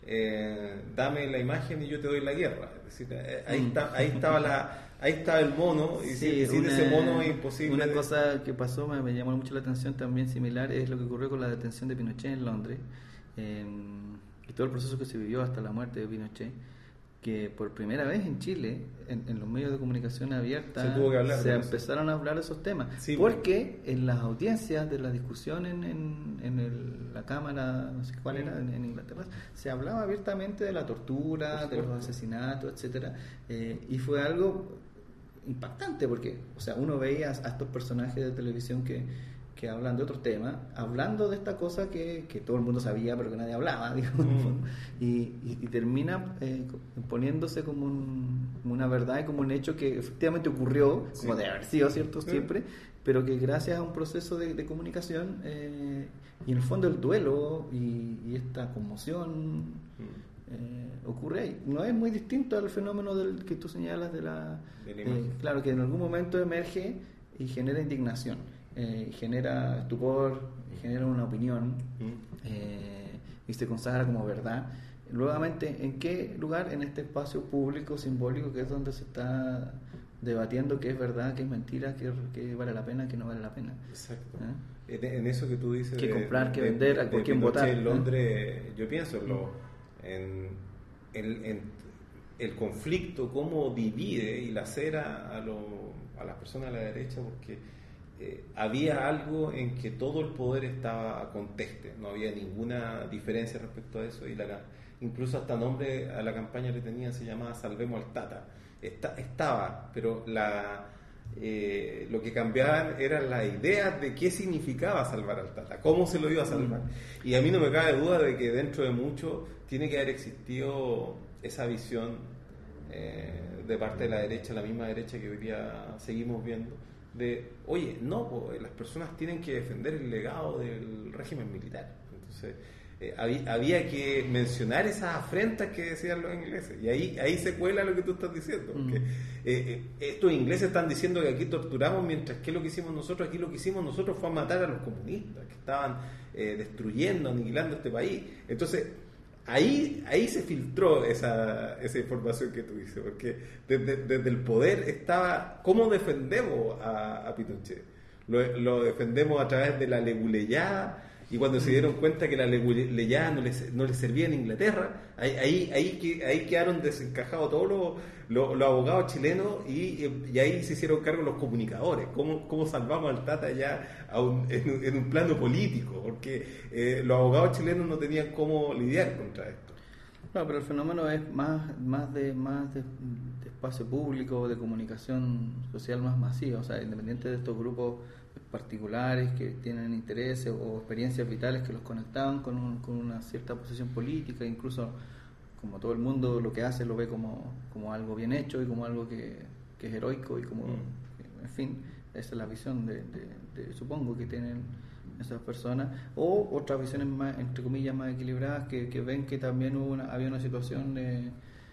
eh, dame la imagen y yo te doy la guerra. Es decir, ahí, mm. está, ahí estaba la... Ahí está el mono, y sí, sin una, ese mono es imposible. Una cosa que pasó, me, me llamó mucho la atención también similar, es lo que ocurrió con la detención de Pinochet en Londres, eh, y todo el proceso que se vivió hasta la muerte de Pinochet, que por primera vez en Chile, en, en los medios de comunicación abierta, se, tuvo que hablar se empezaron a hablar de esos temas, sí, porque bueno. en las audiencias de la discusión en, en, en el, la Cámara, no sé cuál era, en, en Inglaterra, se hablaba abiertamente de la tortura, de los asesinatos, etcétera, eh, y fue algo impactante porque, o sea, uno veía a estos personajes de televisión que, que hablan de otros temas, hablando de esta cosa que, que todo el mundo sabía pero que nadie hablaba, digamos, mm. y, y, y termina eh, poniéndose como, un, como una verdad y como un hecho que efectivamente ocurrió, sí. como de haber sido cierto siempre, mm. pero que gracias a un proceso de, de comunicación eh, y en el fondo el duelo y, y esta conmoción mm. Eh, ocurre ahí. No es muy distinto al fenómeno del que tú señalas de la, de la eh, claro, que en algún momento emerge y genera indignación, eh, genera estupor, genera una opinión mm. eh, y se consagra como verdad. Nuevamente, ¿en qué lugar? En este espacio público simbólico que es donde se está debatiendo qué es verdad, qué es mentira, qué, qué vale la pena, qué no vale la pena. Exacto. ¿Eh? En, en eso que tú dices, qué comprar, qué de, vender, de, a por de quién votar. En Londres, ¿eh? Yo pienso en lo En, en, en el conflicto, cómo divide y lacera a, lo, a las personas de la derecha porque eh, había algo en que todo el poder estaba conteste, no había ninguna diferencia respecto a eso y la, incluso hasta nombre a la campaña le tenían, se llamaba Salvemos al Tata. Está, estaba, pero la, eh, lo que cambiaban eran las ideas de qué significaba salvar al Tata, cómo se lo iba a salvar. Mm. Y a mí no me cabe duda de que dentro de mucho tiene que haber existido esa visión eh, de parte de la derecha, la misma derecha que hoy día seguimos viendo, de, oye, no, pues, las personas tienen que defender el legado del régimen militar. Entonces, Eh, había, había que mencionar esas afrentas que decían los ingleses y ahí, ahí se cuela lo que tú estás diciendo porque mm. eh, eh, estos ingleses están diciendo que aquí torturamos mientras que lo que hicimos nosotros aquí lo que hicimos nosotros fue matar a los comunistas que estaban eh, destruyendo, aniquilando este país. Entonces ahí, ahí se filtró esa, esa información que tú dices porque desde, desde el poder estaba ¿cómo defendemos a, a Pinochet? Lo, lo defendemos a través de la leguleyada. Y cuando se dieron cuenta que la leguleyada no les, no les servía en Inglaterra, ahí, ahí, ahí, ahí quedaron desencajados todos los, los, los abogados chilenos y, y ahí se hicieron cargo los comunicadores. ¿Cómo, cómo salvamos al Tata ya a un, en, en un plano político? Porque eh, los abogados chilenos no tenían cómo lidiar contra esto. No, pero el fenómeno es más, más, de, más de, de espacio público, de comunicación social más masiva, o sea, independiente de estos grupos particulares que tienen intereses o experiencias vitales que los conectaban con, un, con una cierta posición política, incluso como todo el mundo lo que hace lo ve como, como algo bien hecho y como algo que, que es heroico y como, mm. en fin, esa es la visión de, de, de supongo que tienen esas personas, o otras visiones más, entre comillas, más equilibradas que, que ven que también hubo una, había una situación de,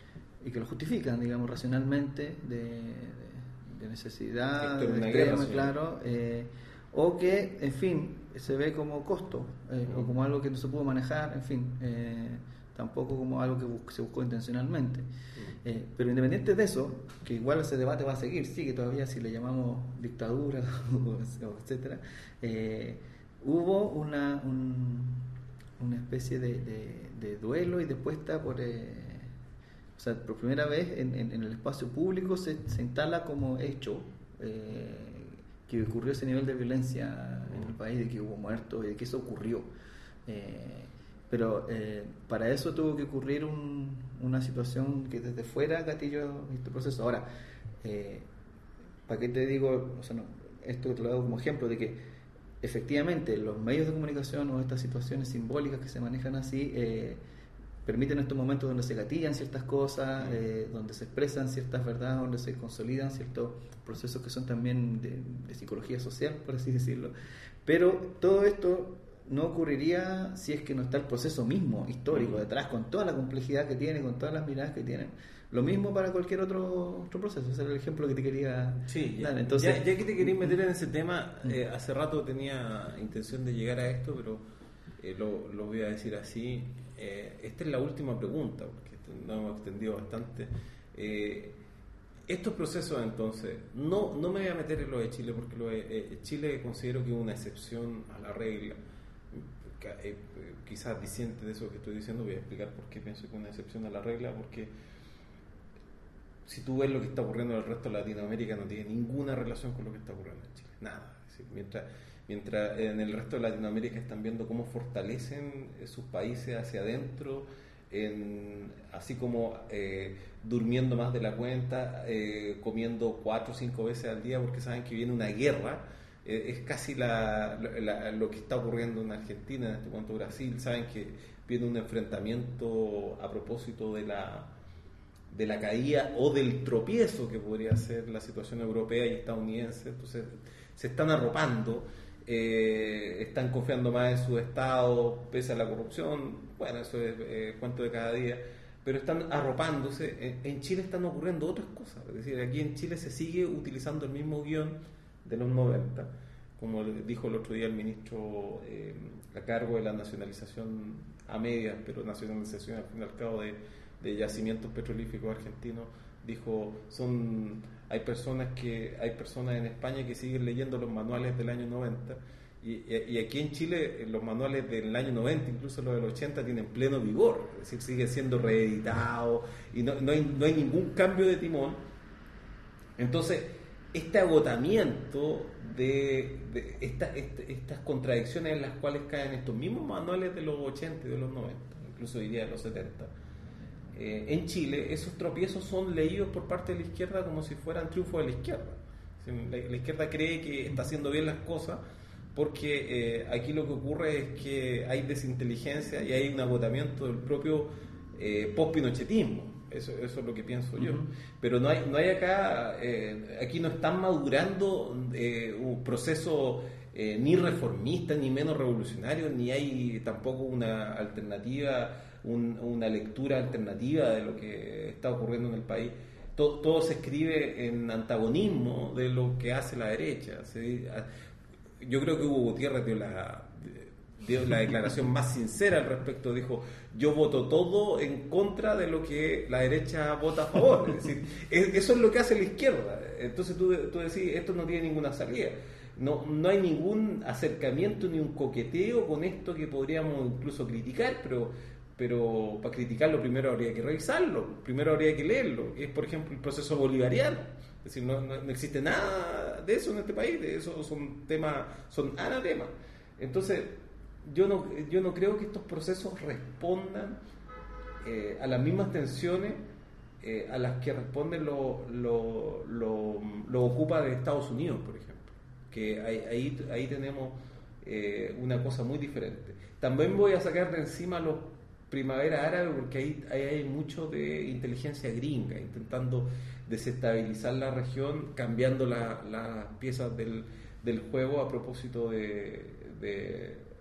y que lo justifican, digamos, racionalmente de, de, de necesidad, de extrema, claro, eh, o que, en fin, se ve como costo, eh, uh-huh. o como algo que no se pudo manejar, en fin, eh, tampoco como algo que bus- se buscó intencionalmente. Uh-huh. Eh, pero independiente de eso, que igual ese debate va a seguir, sí, que todavía si le llamamos dictadura, o etcétera, eh, hubo una, un, una especie de, de, de duelo y de puesta por... Eh, o sea, por primera vez en, en, en el espacio público se, se instala como hecho eh, que ocurrió ese nivel de violencia en el país, de que hubo muertos y de que eso ocurrió. Eh, pero eh, para eso tuvo que ocurrir un, una situación que desde fuera gatilló este proceso. Ahora, eh, ¿para qué te digo? O sea, no, esto te lo hago como ejemplo de que efectivamente los medios de comunicación o estas situaciones simbólicas que se manejan así eh, permiten estos momentos donde se gatillan ciertas cosas, eh, donde se expresan ciertas verdades, donde se consolidan ciertos procesos que son también de, de psicología social, por así decirlo. Pero todo esto no ocurriría si es que no está el proceso mismo histórico detrás, con toda la complejidad que tiene, con todas las miradas que tienen. Lo mismo para cualquier otro otro proceso. Ese era el ejemplo que te quería sí, dar. Ya, Entonces, ya, ya que te querías meter en ese tema, eh, hace rato tenía intención de llegar a esto, pero eh, lo, lo voy a decir así. Eh, esta es la última pregunta, porque nos hemos extendido bastante. Eh, estos procesos, entonces, no, no me voy a meter en lo de Chile, porque lo de eh, Chile considero que es una excepción a la regla. Eh, quizás diciente de eso que estoy diciendo, voy a explicar por qué pienso que es una excepción a la regla, porque si tú ves lo que está ocurriendo en el resto de Latinoamérica, no tiene ninguna relación con lo que está ocurriendo en Chile, nada. Es decir, mientras, mientras en el resto de Latinoamérica están viendo cómo fortalecen sus países hacia adentro, en, así como eh, durmiendo más de la cuenta, eh, comiendo cuatro o cinco veces al día porque saben que viene una guerra, eh, es casi la, la, lo que está ocurriendo en Argentina, en este momento Brasil, saben que viene un enfrentamiento a propósito de la de la caída o del tropiezo que podría ser la situación europea y estadounidense. Entonces se están arropando, eh, están confiando más en su estado pese a la corrupción, bueno, eso es eh, cuento de cada día, pero están arropándose. En, en Chile están ocurriendo otras cosas, es decir, aquí en Chile se sigue utilizando el mismo guión de los noventa, como dijo el otro día el ministro eh, a cargo de la nacionalización a medias, pero nacionalización al fin y al cabo de de yacimientos petrolíferos argentinos, dijo, son hay personas que hay personas en España que siguen leyendo los manuales del año noventa y, y, y aquí en Chile los manuales del año noventa, incluso los del ochenta, tienen pleno vigor, es decir, sigue siendo reeditado y no, no, hay, no hay ningún cambio de timón. Entonces este agotamiento de, de esta, este, estas contradicciones en las cuales caen estos mismos manuales de los ochenta y de los noventa, incluso diría de los setenta. Eh, en Chile esos tropiezos son leídos por parte de la izquierda como si fueran triunfos de la izquierda. La, la izquierda cree que está haciendo bien las cosas porque eh, aquí lo que ocurre es que hay desinteligencia y hay un agotamiento del propio eh, post-pinochetismo. Eso, eso es lo que pienso yo. Uh-huh. Pero no hay, no hay acá, eh, aquí no están madurando eh, un proceso eh, ni reformista, ni menos revolucionario, ni hay tampoco una alternativa, un, una lectura alternativa de lo que está ocurriendo en el país. Todo, todo se escribe en antagonismo de lo que hace la derecha. Se, yo creo que Hugo Gutiérrez dio la... dio la declaración más sincera al respecto, dijo: yo voto todo en contra de lo que la derecha vota a favor. Es decir, eso es lo que hace la izquierda. Entonces tú, tú decís, esto no tiene ninguna salida. No, no hay ningún acercamiento ni un coqueteo con esto que podríamos incluso criticar, pero, pero para criticarlo primero habría que revisarlo, primero habría que leerlo, que es, por ejemplo, el proceso bolivariano. Es decir, no, no, no existe nada de eso en este país, de eso son temas, son anatemas. Entonces, Yo no, yo no creo que estos procesos respondan eh, a las mismas tensiones eh, a las que responden los lo, lo, lo ocupa de Estados Unidos, por ejemplo. Que ahí, ahí, ahí tenemos eh, una cosa muy diferente. También voy a sacar de encima los primavera árabe porque ahí, ahí hay mucho de inteligencia gringa, intentando desestabilizar la región, cambiando las la piezas del, del juego a propósito de... de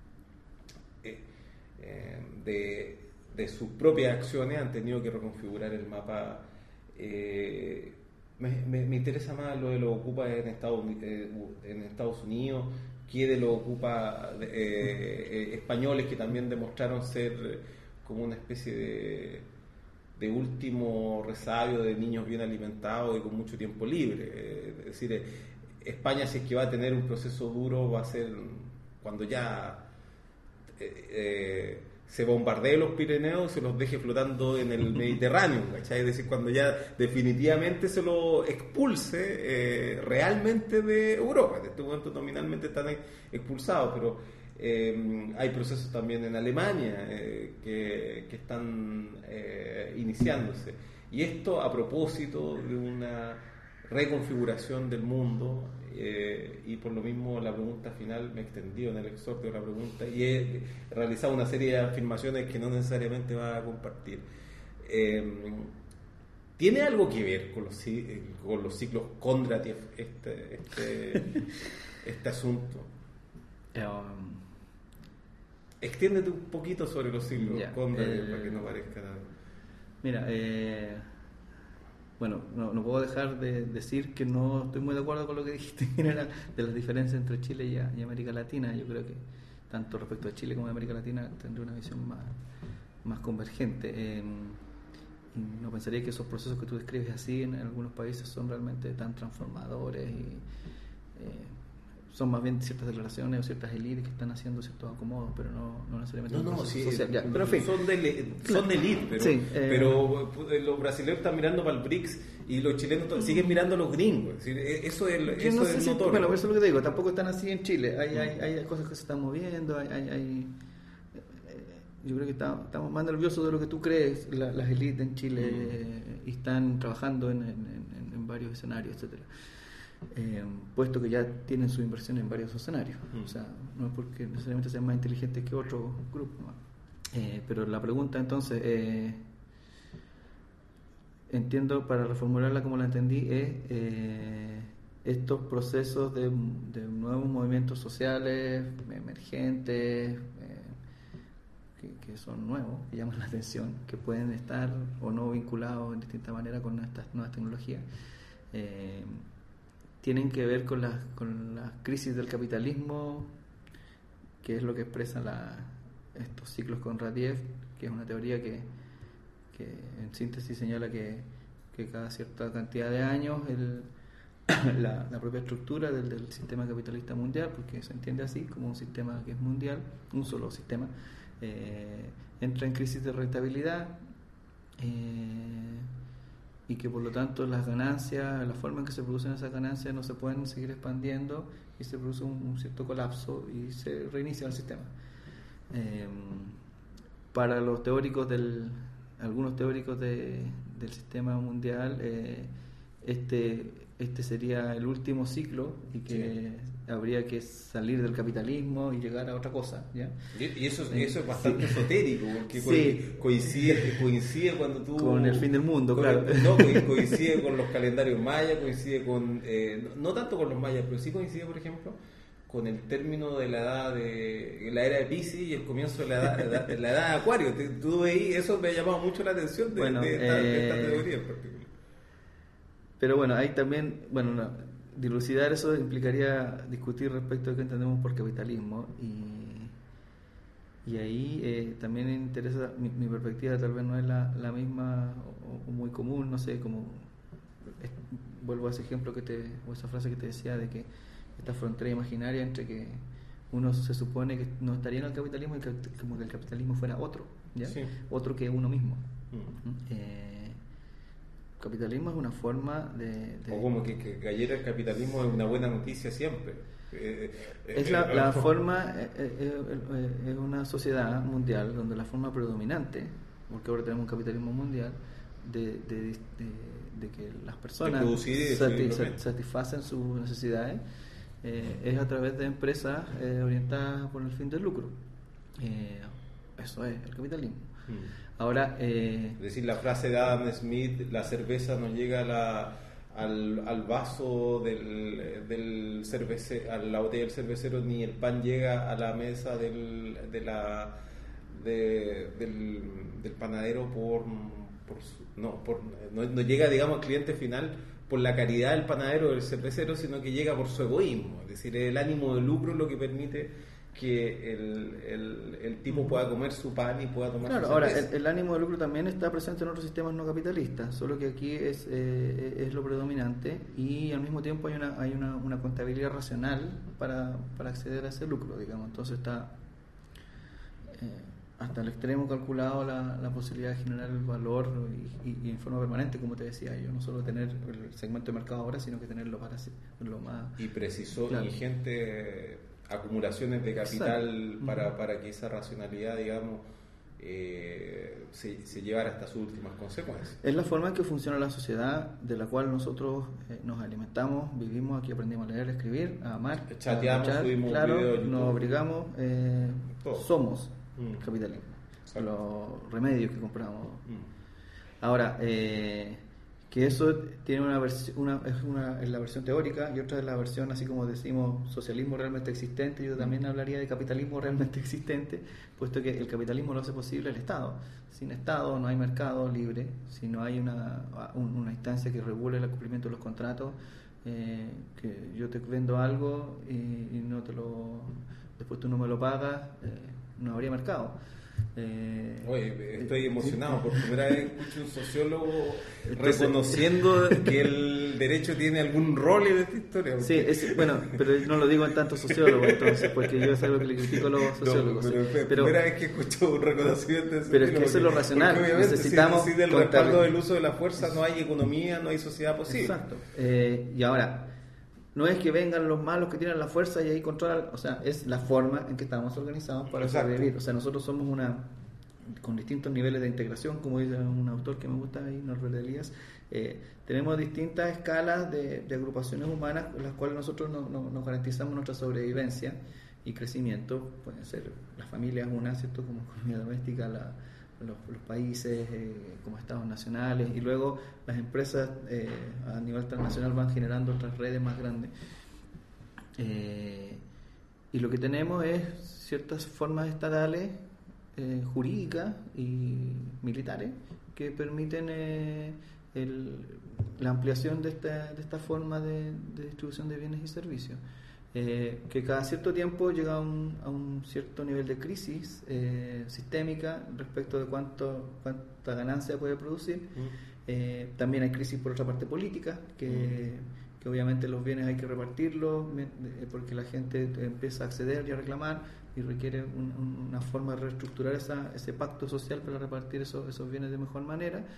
De, de sus propias acciones. Han tenido que reconfigurar el mapa. eh, me, me, me interesa más lo de los ocupas en Estados, eh, en Estados Unidos que de los ocupas eh, eh, españoles, que también demostraron ser como una especie de, de último resabio de niños bien alimentados y con mucho tiempo libre. Eh, es decir, eh, España, si es que va a tener un proceso duro, va a ser cuando ya Eh, eh, se bombardee los Pirineos y se los deje flotando en el Mediterráneo, ¿cachai? Es decir, cuando ya definitivamente se lo expulse eh, realmente de Europa. En este momento nominalmente están expulsados, pero eh, hay procesos también en Alemania eh, que, que están eh, iniciándose. Y esto a propósito de una reconfiguración del mundo. Eh, y por lo mismo la pregunta final me he extendido en el exordio de la pregunta y he realizado una serie de afirmaciones que no necesariamente va a compartir. Eh, ¿Tiene algo que ver con los, con los ciclos Kondratiev este, este, este asunto? Um, Extiéndete un poquito sobre los ciclos yeah, Kondratiev eh, para que no parezca nada. Mira, eh Bueno, no, no puedo dejar de decir que no estoy muy de acuerdo con lo que dijiste en general de las diferencias entre Chile y, y América Latina. Yo creo que tanto respecto a Chile como a América Latina tendré una visión más, más convergente. Eh, no pensaría que esos procesos que tú describes así en, en algunos países son realmente tan transformadores y eh, son más bien ciertas declaraciones o ciertas élites que están haciendo ciertos acomodos, pero no, no necesariamente no, no, sí, social. Ya, pero en fin. Son de, son de élite, pero, sí, eh, pero los brasileños están mirando para el BRICS y los chilenos mm. siguen mirando a los gringos. Es decir, eso es, eso no es si, notorio. Bueno, eso es lo que te digo, tampoco están así en Chile. Hay, mm. hay, hay cosas que se están moviendo, hay... hay, hay yo creo que está, estamos más nerviosos de lo que tú crees, la, las élites en Chile, mm. eh, y están trabajando en, en, en, en varios escenarios, etcétera. Eh, puesto que ya tienen su inversión en varios escenarios. Mm. O sea, no es porque necesariamente sean más inteligentes que otros grupos. Eh, pero la pregunta entonces, eh, entiendo, para reformularla como la entendí, es eh, estos procesos de, de nuevos movimientos sociales emergentes, eh, que, que son nuevos, que llaman la atención, que pueden estar o no vinculados en distinta manera con estas nuevas tecnologías. Eh, tienen que ver con las con la crisis del capitalismo, que es lo que expresa la, estos ciclos Kondratiev, que es una teoría que, que en síntesis señala que, que cada cierta cantidad de años el, la, la propia estructura del, del sistema capitalista mundial, porque se entiende así, como un sistema que es mundial, un solo sistema, eh, entra en crisis de rentabilidad, eh, y que por lo tanto las ganancias, la forma en que se producen esas ganancias no se pueden seguir expandiendo y se produce un, un cierto colapso y se reinicia el sistema. Eh, para los teóricos del, algunos teóricos de, del sistema mundial, eh, este, este sería el último ciclo y que sí. habría que salir del capitalismo y llegar a otra cosa, ¿ya? Y eso, eh, eso es bastante sí. esotérico, porque sí. coincide, coincide cuando tú... Con el fin del mundo, con, claro. No, coincide con los calendarios mayas, coincide con... Eh, no, no tanto con los mayas, pero sí coincide, por ejemplo, con el término de la edad de la era de Piscis y el comienzo de la edad, la, la edad de Acuario. Tú veis, eso me ha llamado mucho la atención de, bueno, de, esta, eh, de esta teoría en particular. Pero bueno, hay también, bueno, no, dilucidar eso implicaría discutir respecto a qué entendemos por capitalismo y, y ahí eh, también interesa, mi, mi perspectiva tal vez no es la, la misma o, o muy común, no sé, como es, vuelvo a ese ejemplo que te, o esa frase que te decía de que esta frontera imaginaria entre que uno se supone que no estaría en el capitalismo y que, como que el capitalismo fuera otro, ¿ya? Sí. Otro que uno mismo. Mm. Eh, capitalismo es una forma de... de o como que, que cayera el capitalismo es una buena noticia siempre. Eh, eh, es la, la forma, eh, eh, eh, es una sociedad mundial donde la forma predominante, porque ahora tenemos un capitalismo mundial, de, de, de, de que las personas satis, satisfacen sus necesidades, eh, es a través de empresas eh, orientadas por el fin del lucro. Eh, eso es el capitalismo. Mm. Ahora, eh, es decir, la frase de Adam Smith, la cerveza no llega a la, al, al vaso del, del cervecero, a la botella del cervecero, ni el pan llega a la mesa del, de la, de, del, del panadero por, por no, por, no, no llega, digamos, al cliente final por la caridad del panadero o del cervecero, sino que llega por su egoísmo. Es decir, el ánimo de lucro es lo que permite que el, el, el tipo pueda comer su pan y pueda tomar claro, su ahora cerveza. el, el ánimo de lucro también está presente en otros sistemas no capitalistas, solo que aquí es, eh, es lo predominante y al mismo tiempo hay una hay una, una contabilidad racional para, para acceder a ese lucro, digamos. Entonces está eh, hasta el extremo calculado la, la posibilidad de generar el valor y, y, y en forma permanente, como te decía yo, no solo tener el segmento de mercado ahora, sino que tenerlo para lo más... Y precisó claro. ingente acumulaciones de capital para, para que esa racionalidad, digamos, eh, se, se llevara hasta sus últimas consecuencias. Es la forma en que funciona la sociedad de la cual nosotros eh, nos alimentamos, vivimos, aquí aprendimos a leer, a escribir, a amar, chateamos, a luchar, subimos claro, un video de nos abrigamos, eh, somos mm. el capitalismo, exacto. Los remedios que compramos. Mm. Ahora, eh, que eso tiene una versión, una, es, una, es la versión teórica y otra es la versión, así como decimos, socialismo realmente existente. Yo también hablaría de capitalismo realmente existente, puesto que el capitalismo lo hace posible el Estado. Sin Estado no hay mercado libre, si no hay una, una instancia que regule el cumplimiento de los contratos, eh, que yo te vendo algo y, y no te lo, después tú no me lo pagas, eh, no habría mercado. Eh, Oye, estoy emocionado, por primera vez escucho un sociólogo reconociendo que el derecho tiene algún rol en esta historia. Sí, es, bueno, pero no lo digo en tanto sociólogo, entonces, porque yo es algo que le critico a los sociólogos. No, pero, sí. Es la primera vez que escucho un reconocimiento de ese Pero es que eso es lo racional. Necesitamos si, si del respaldo del uso de la fuerza no hay economía, no hay sociedad posible. Exacto. Eh, y ahora, no es que vengan los malos que tienen la fuerza y ahí controlan, o sea, es la forma en que estamos organizados para Exacto. sobrevivir. O sea, nosotros somos una, con distintos niveles de integración, como dice un autor que me gusta ahí, Norbert Elias, eh, tenemos distintas escalas de, de agrupaciones humanas con las cuales nosotros no, no, nos garantizamos nuestra sobrevivencia y crecimiento. Pueden ser las familias una, ¿cierto? Como economía doméstica, la Los, los países eh, como estados nacionales y luego las empresas eh, a nivel transnacional van generando otras redes más grandes eh, y lo que tenemos es ciertas formas estatales eh, jurídicas y militares que permiten eh, el, la ampliación de esta, de esta forma de, de distribución de bienes y servicios. Eh, que cada cierto tiempo llega a un, a un cierto nivel de crisis eh, sistémica respecto de cuánto cuánta ganancia puede producir. Mm. Eh, también hay crisis por otra parte política, que, mm. que obviamente los bienes hay que repartirlos porque la gente empieza a acceder y a reclamar y requiere un, un, una forma de reestructurar esa, ese pacto social para repartir esos, esos bienes de mejor manera.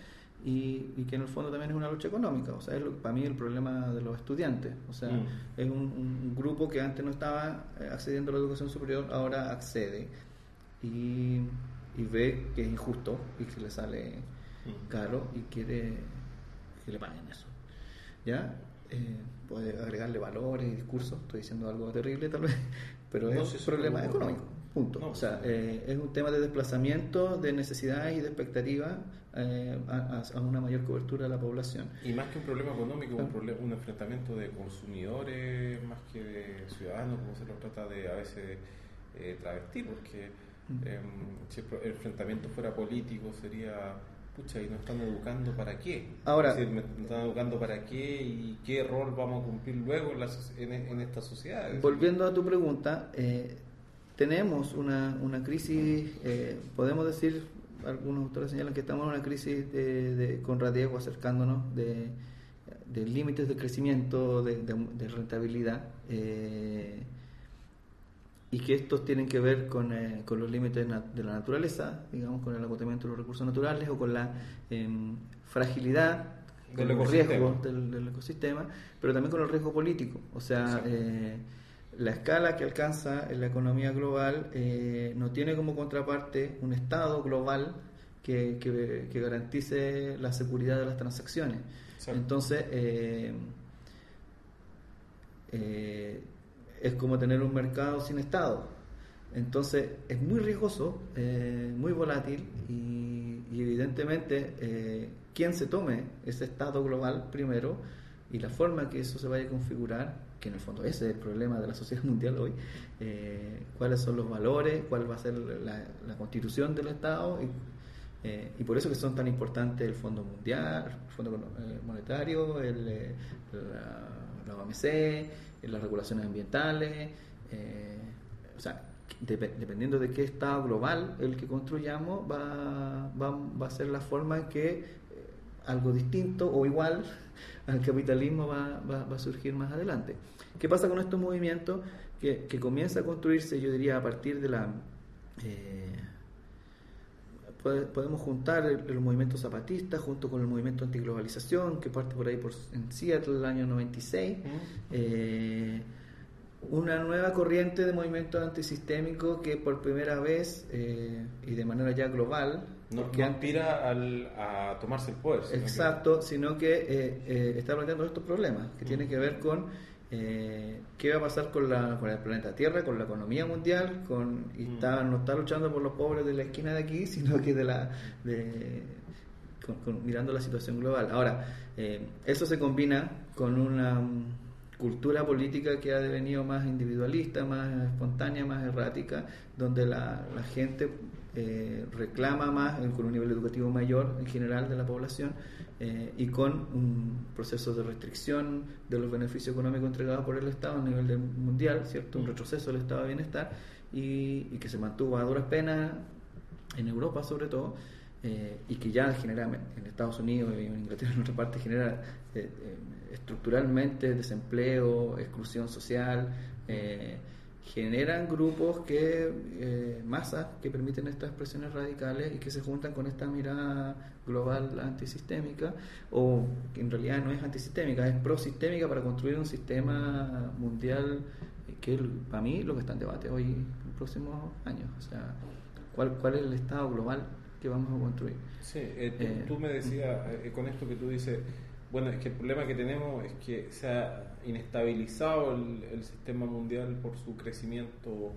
y, y que en el fondo también es una lucha económica. O sea, es lo, para mí el problema de los estudiantes. O sea, mm. es un, un grupo que antes no estaba accediendo a la educación superior, ahora accede y, y ve que es injusto y que le sale mm. caro y quiere que le paguen eso. ¿Ya? Eh, puede agregarle valores y discursos, estoy diciendo algo terrible tal vez, pero no, es un problema no, económico, punto. No, o sea, eh, es un tema de desplazamiento, de necesidades y de expectativas eh, a, a una mayor cobertura de la población. Y más que un problema económico, un, problema, un enfrentamiento de consumidores más que de ciudadanos, como se lo trata de a veces eh, travestir, porque eh, si el enfrentamiento fuera político sería... Pucha, ¿y nos están educando para qué? Ahora, es decir, ¿nos están educando para qué y qué rol vamos a cumplir luego en, la, en, en esta sociedad? Volviendo a tu pregunta, eh, tenemos una, una crisis, eh, podemos decir, algunos autores señalan que estamos en una crisis de, de, con riesgo acercándonos de, de límites de crecimiento, de, de, de rentabilidad, eh, y que estos tienen que ver con, eh, con los límites de la naturaleza, digamos, con el agotamiento de los recursos naturales o con la eh, fragilidad, con los riesgos del, del ecosistema, pero también con el riesgo político. O sea, eh, la escala que alcanza en la economía global eh, no tiene como contraparte un Estado global que, que, que garantice la seguridad de las transacciones. Exacto. Entonces, eh, eh, es como tener un mercado sin Estado. Entonces es muy riesgoso, eh, muy volátil y, y evidentemente eh, quien se tome ese Estado global primero y la forma que eso se vaya a configurar, que en el fondo ese es el problema de la sociedad mundial hoy, eh, cuáles son los valores, cuál va a ser la, la constitución del Estado y, eh, y por eso que son tan importantes el Fondo Mundial, el Fondo Monetario, el, la, la O M C, las regulaciones ambientales, eh, o sea, de, dependiendo de qué estado global el que construyamos, va, va, va a ser la forma en que eh, algo distinto o igual al capitalismo va, va, va a surgir más adelante. ¿Qué pasa con estos movimientos? Que, que comienza a construirse, yo diría, a partir de la... Eh, podemos juntar el, el movimiento zapatista junto con el movimiento antiglobalización que parte por ahí por, en Seattle el año noventa y seis, uh-huh. eh, una nueva corriente de movimiento antisistémico que por primera vez eh, y de manera ya global no, que no aspira al, a tomarse el poder, sino exacto, que... sino que eh, eh, está planteando estos problemas que uh-huh. tienen que ver con Eh, qué va a pasar con, la, con el planeta Tierra, con la economía mundial, con y está, no está luchando por los pobres de la esquina de aquí, sino que de la de, con, con, mirando la situación global. Ahora, eh, eso se combina con una um, cultura política que ha devenido más individualista, más espontánea, más errática, donde la, la gente eh, reclama más, eh, con un nivel educativo mayor en general de la población, eh, y con un proceso de restricción de los beneficios económicos entregados por el Estado a nivel del mundial, ¿cierto? Un retroceso del estado de bienestar y, y que se mantuvo a duras penas en Europa sobre todo, eh, y que ya genera en Estados Unidos y en Inglaterra en otra parte genera eh, eh, estructuralmente desempleo, exclusión social, eh, generan grupos que eh, masas que permiten estas expresiones radicales y que se juntan con esta mirada global antisistémica, o que en realidad no es antisistémica, es prosistémica para construir un sistema mundial que para mí lo que está en debate hoy en los próximos años. O sea, ¿cuál, cuál es el estado global que vamos a construir? Sí, eh, tú, eh, tú me decías eh, con esto que tú dices, bueno, es que el problema que tenemos es que se ha inestabilizado el, el sistema mundial por su crecimiento,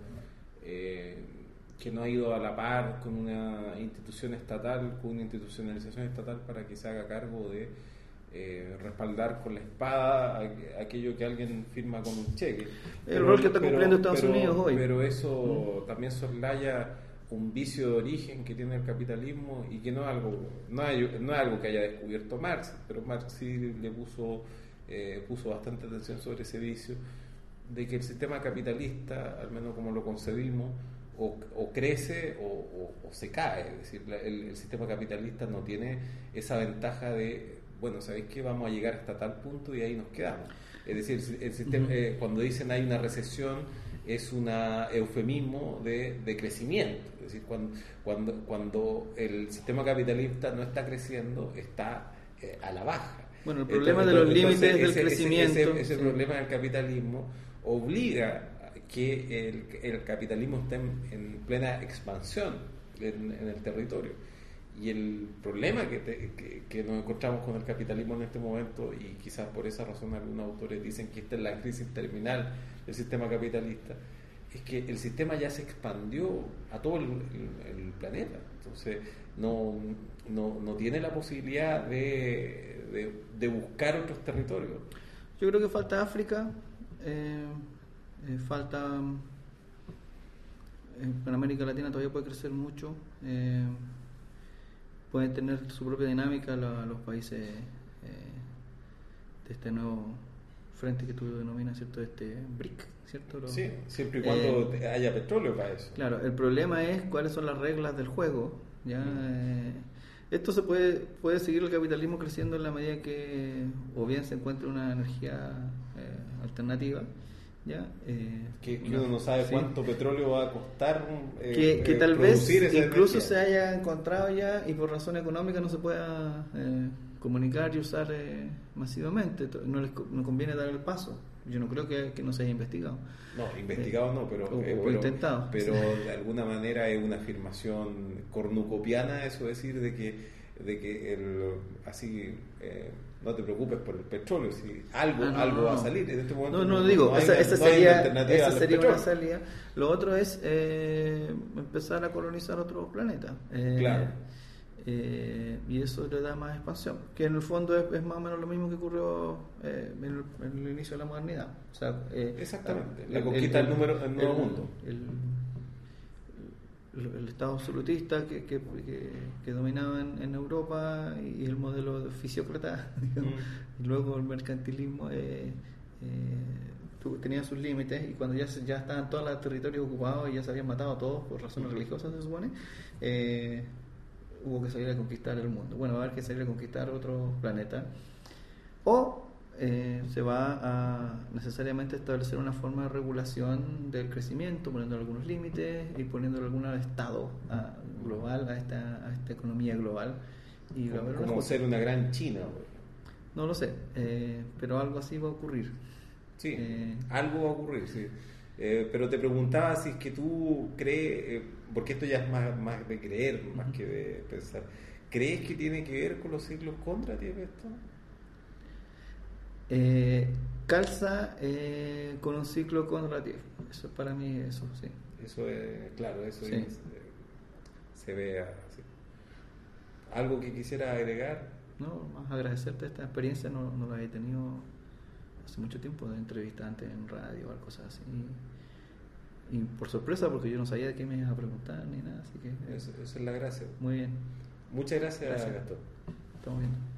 eh, que no ha ido a la par con una institución estatal, con una institucionalización estatal para que se haga cargo de eh, respaldar con la espada a, aquello que alguien firma con un cheque. El pero, rol que está cumpliendo pero, Estados pero, Unidos hoy. Pero eso mm. también soslaya un vicio de origen que tiene el capitalismo y que no es algo no es, no es algo que haya descubierto Marx, pero Marx sí le puso eh, puso bastante atención sobre ese vicio de que el sistema capitalista, al menos como lo concebimos, o, o crece o, o, o se cae. Es decir, la, el, el sistema capitalista no tiene esa ventaja de, bueno, ¿sabéis qué? Vamos a llegar hasta tal punto y ahí nos quedamos. Es decir, el sistema, uh-huh. eh, cuando dicen hay una recesión, es un eufemismo de, de crecimiento. Es decir, cuando, cuando, cuando el sistema capitalista no está creciendo, está eh, a la baja. Bueno, el problema entonces, de los límites entonces, del ese, crecimiento. Ese, ese sí. problema del capitalismo obliga que el, el capitalismo esté en, en plena expansión en, en el territorio. Y el problema que, te, que, que nos encontramos con el capitalismo en este momento, y quizás por esa razón algunos autores dicen que esta es la crisis terminal del sistema capitalista, es que el sistema ya se expandió a todo el, el, el planeta. Entonces no, no, no tiene la posibilidad de, de, de buscar otros territorios. Yo creo que falta África, eh, eh, falta en América Latina todavía puede crecer mucho, eh, pueden tener su propia dinámica la, los países eh, de este nuevo frente que tú denominas, ¿cierto? Este B R I C, ¿cierto? Lo, sí, siempre y cuando eh, haya petróleo para eso. Claro, el problema es cuáles son las reglas del juego, ¿ya? Mm. Eh, esto se puede puede seguir el capitalismo creciendo en la medida que o bien se encuentre una energía eh, alternativa, ¿ya? Eh, que, que uno no sabe sí. cuánto petróleo va a costar eh, que, que eh, tal vez incluso energía. Se haya encontrado ya y por razón económica no se pueda eh, comunicar y usar eh, masivamente, no les no conviene dar el paso. Yo no creo que, que no se haya investigado. No, investigado eh, no, pero, o, eh, o pero intentado. Pero sí. De alguna manera es una afirmación cornucopiana eso decir de que de que el así eh, no te preocupes por el petróleo, si algo ah, no, algo no, va a salir en este momento. No, no, no digo, no hay, esa, esa no sería, alternativa esa sería petróleo. Una salida. Lo otro es eh, empezar a colonizar otros planetas. Eh, claro. Eh, y eso le da más expansión, que en el fondo es, es más o menos lo mismo que ocurrió eh, en, el, en el inicio de la modernidad. O sea, eh, exactamente, el, la conquista el, del número del nuevo el, mundo. El, el, el Estado absolutista que, que, que, que dominaba en, en Europa y el modelo de fisiócrata, digamos, mm. y luego el mercantilismo eh, eh, tenía sus límites, y cuando ya, ya estaban todos los territorios ocupados y ya se habían matado a todos por razones mm. religiosas, se supone, eh, hubo que salir a conquistar el mundo. Bueno, va a haber que salir a conquistar otro planeta, o eh, se va a necesariamente establecer una forma de regulación del crecimiento, poniendo algunos límites y poniendo algún estado a, global a esta, a esta economía global. Y como, va a haber como una ser una gran China. No lo sé, eh, pero algo así va a ocurrir. Sí, eh, algo va a ocurrir, sí. Eh, pero te preguntaba si es que tú crees, eh, porque esto ya es más, más de creer, más uh-huh. que de pensar, ¿crees que tiene que ver con los ciclos contra ti esto? Eh, calza eh, con un ciclo contrativo, eso es para mí, eso sí. Eso es, claro, eso sí. es, eh, se ve así. ¿Algo que quisiera agregar? No, más agradecerte esta experiencia, no, no la he tenido hace mucho tiempo, de entrevistas antes en radio o cosas así, y, y por sorpresa, porque yo no sabía de qué me ibas a preguntar ni nada, así que eso, eso es la gracia. Muy bien, muchas gracias, gracias. Gastón. Estamos viendo.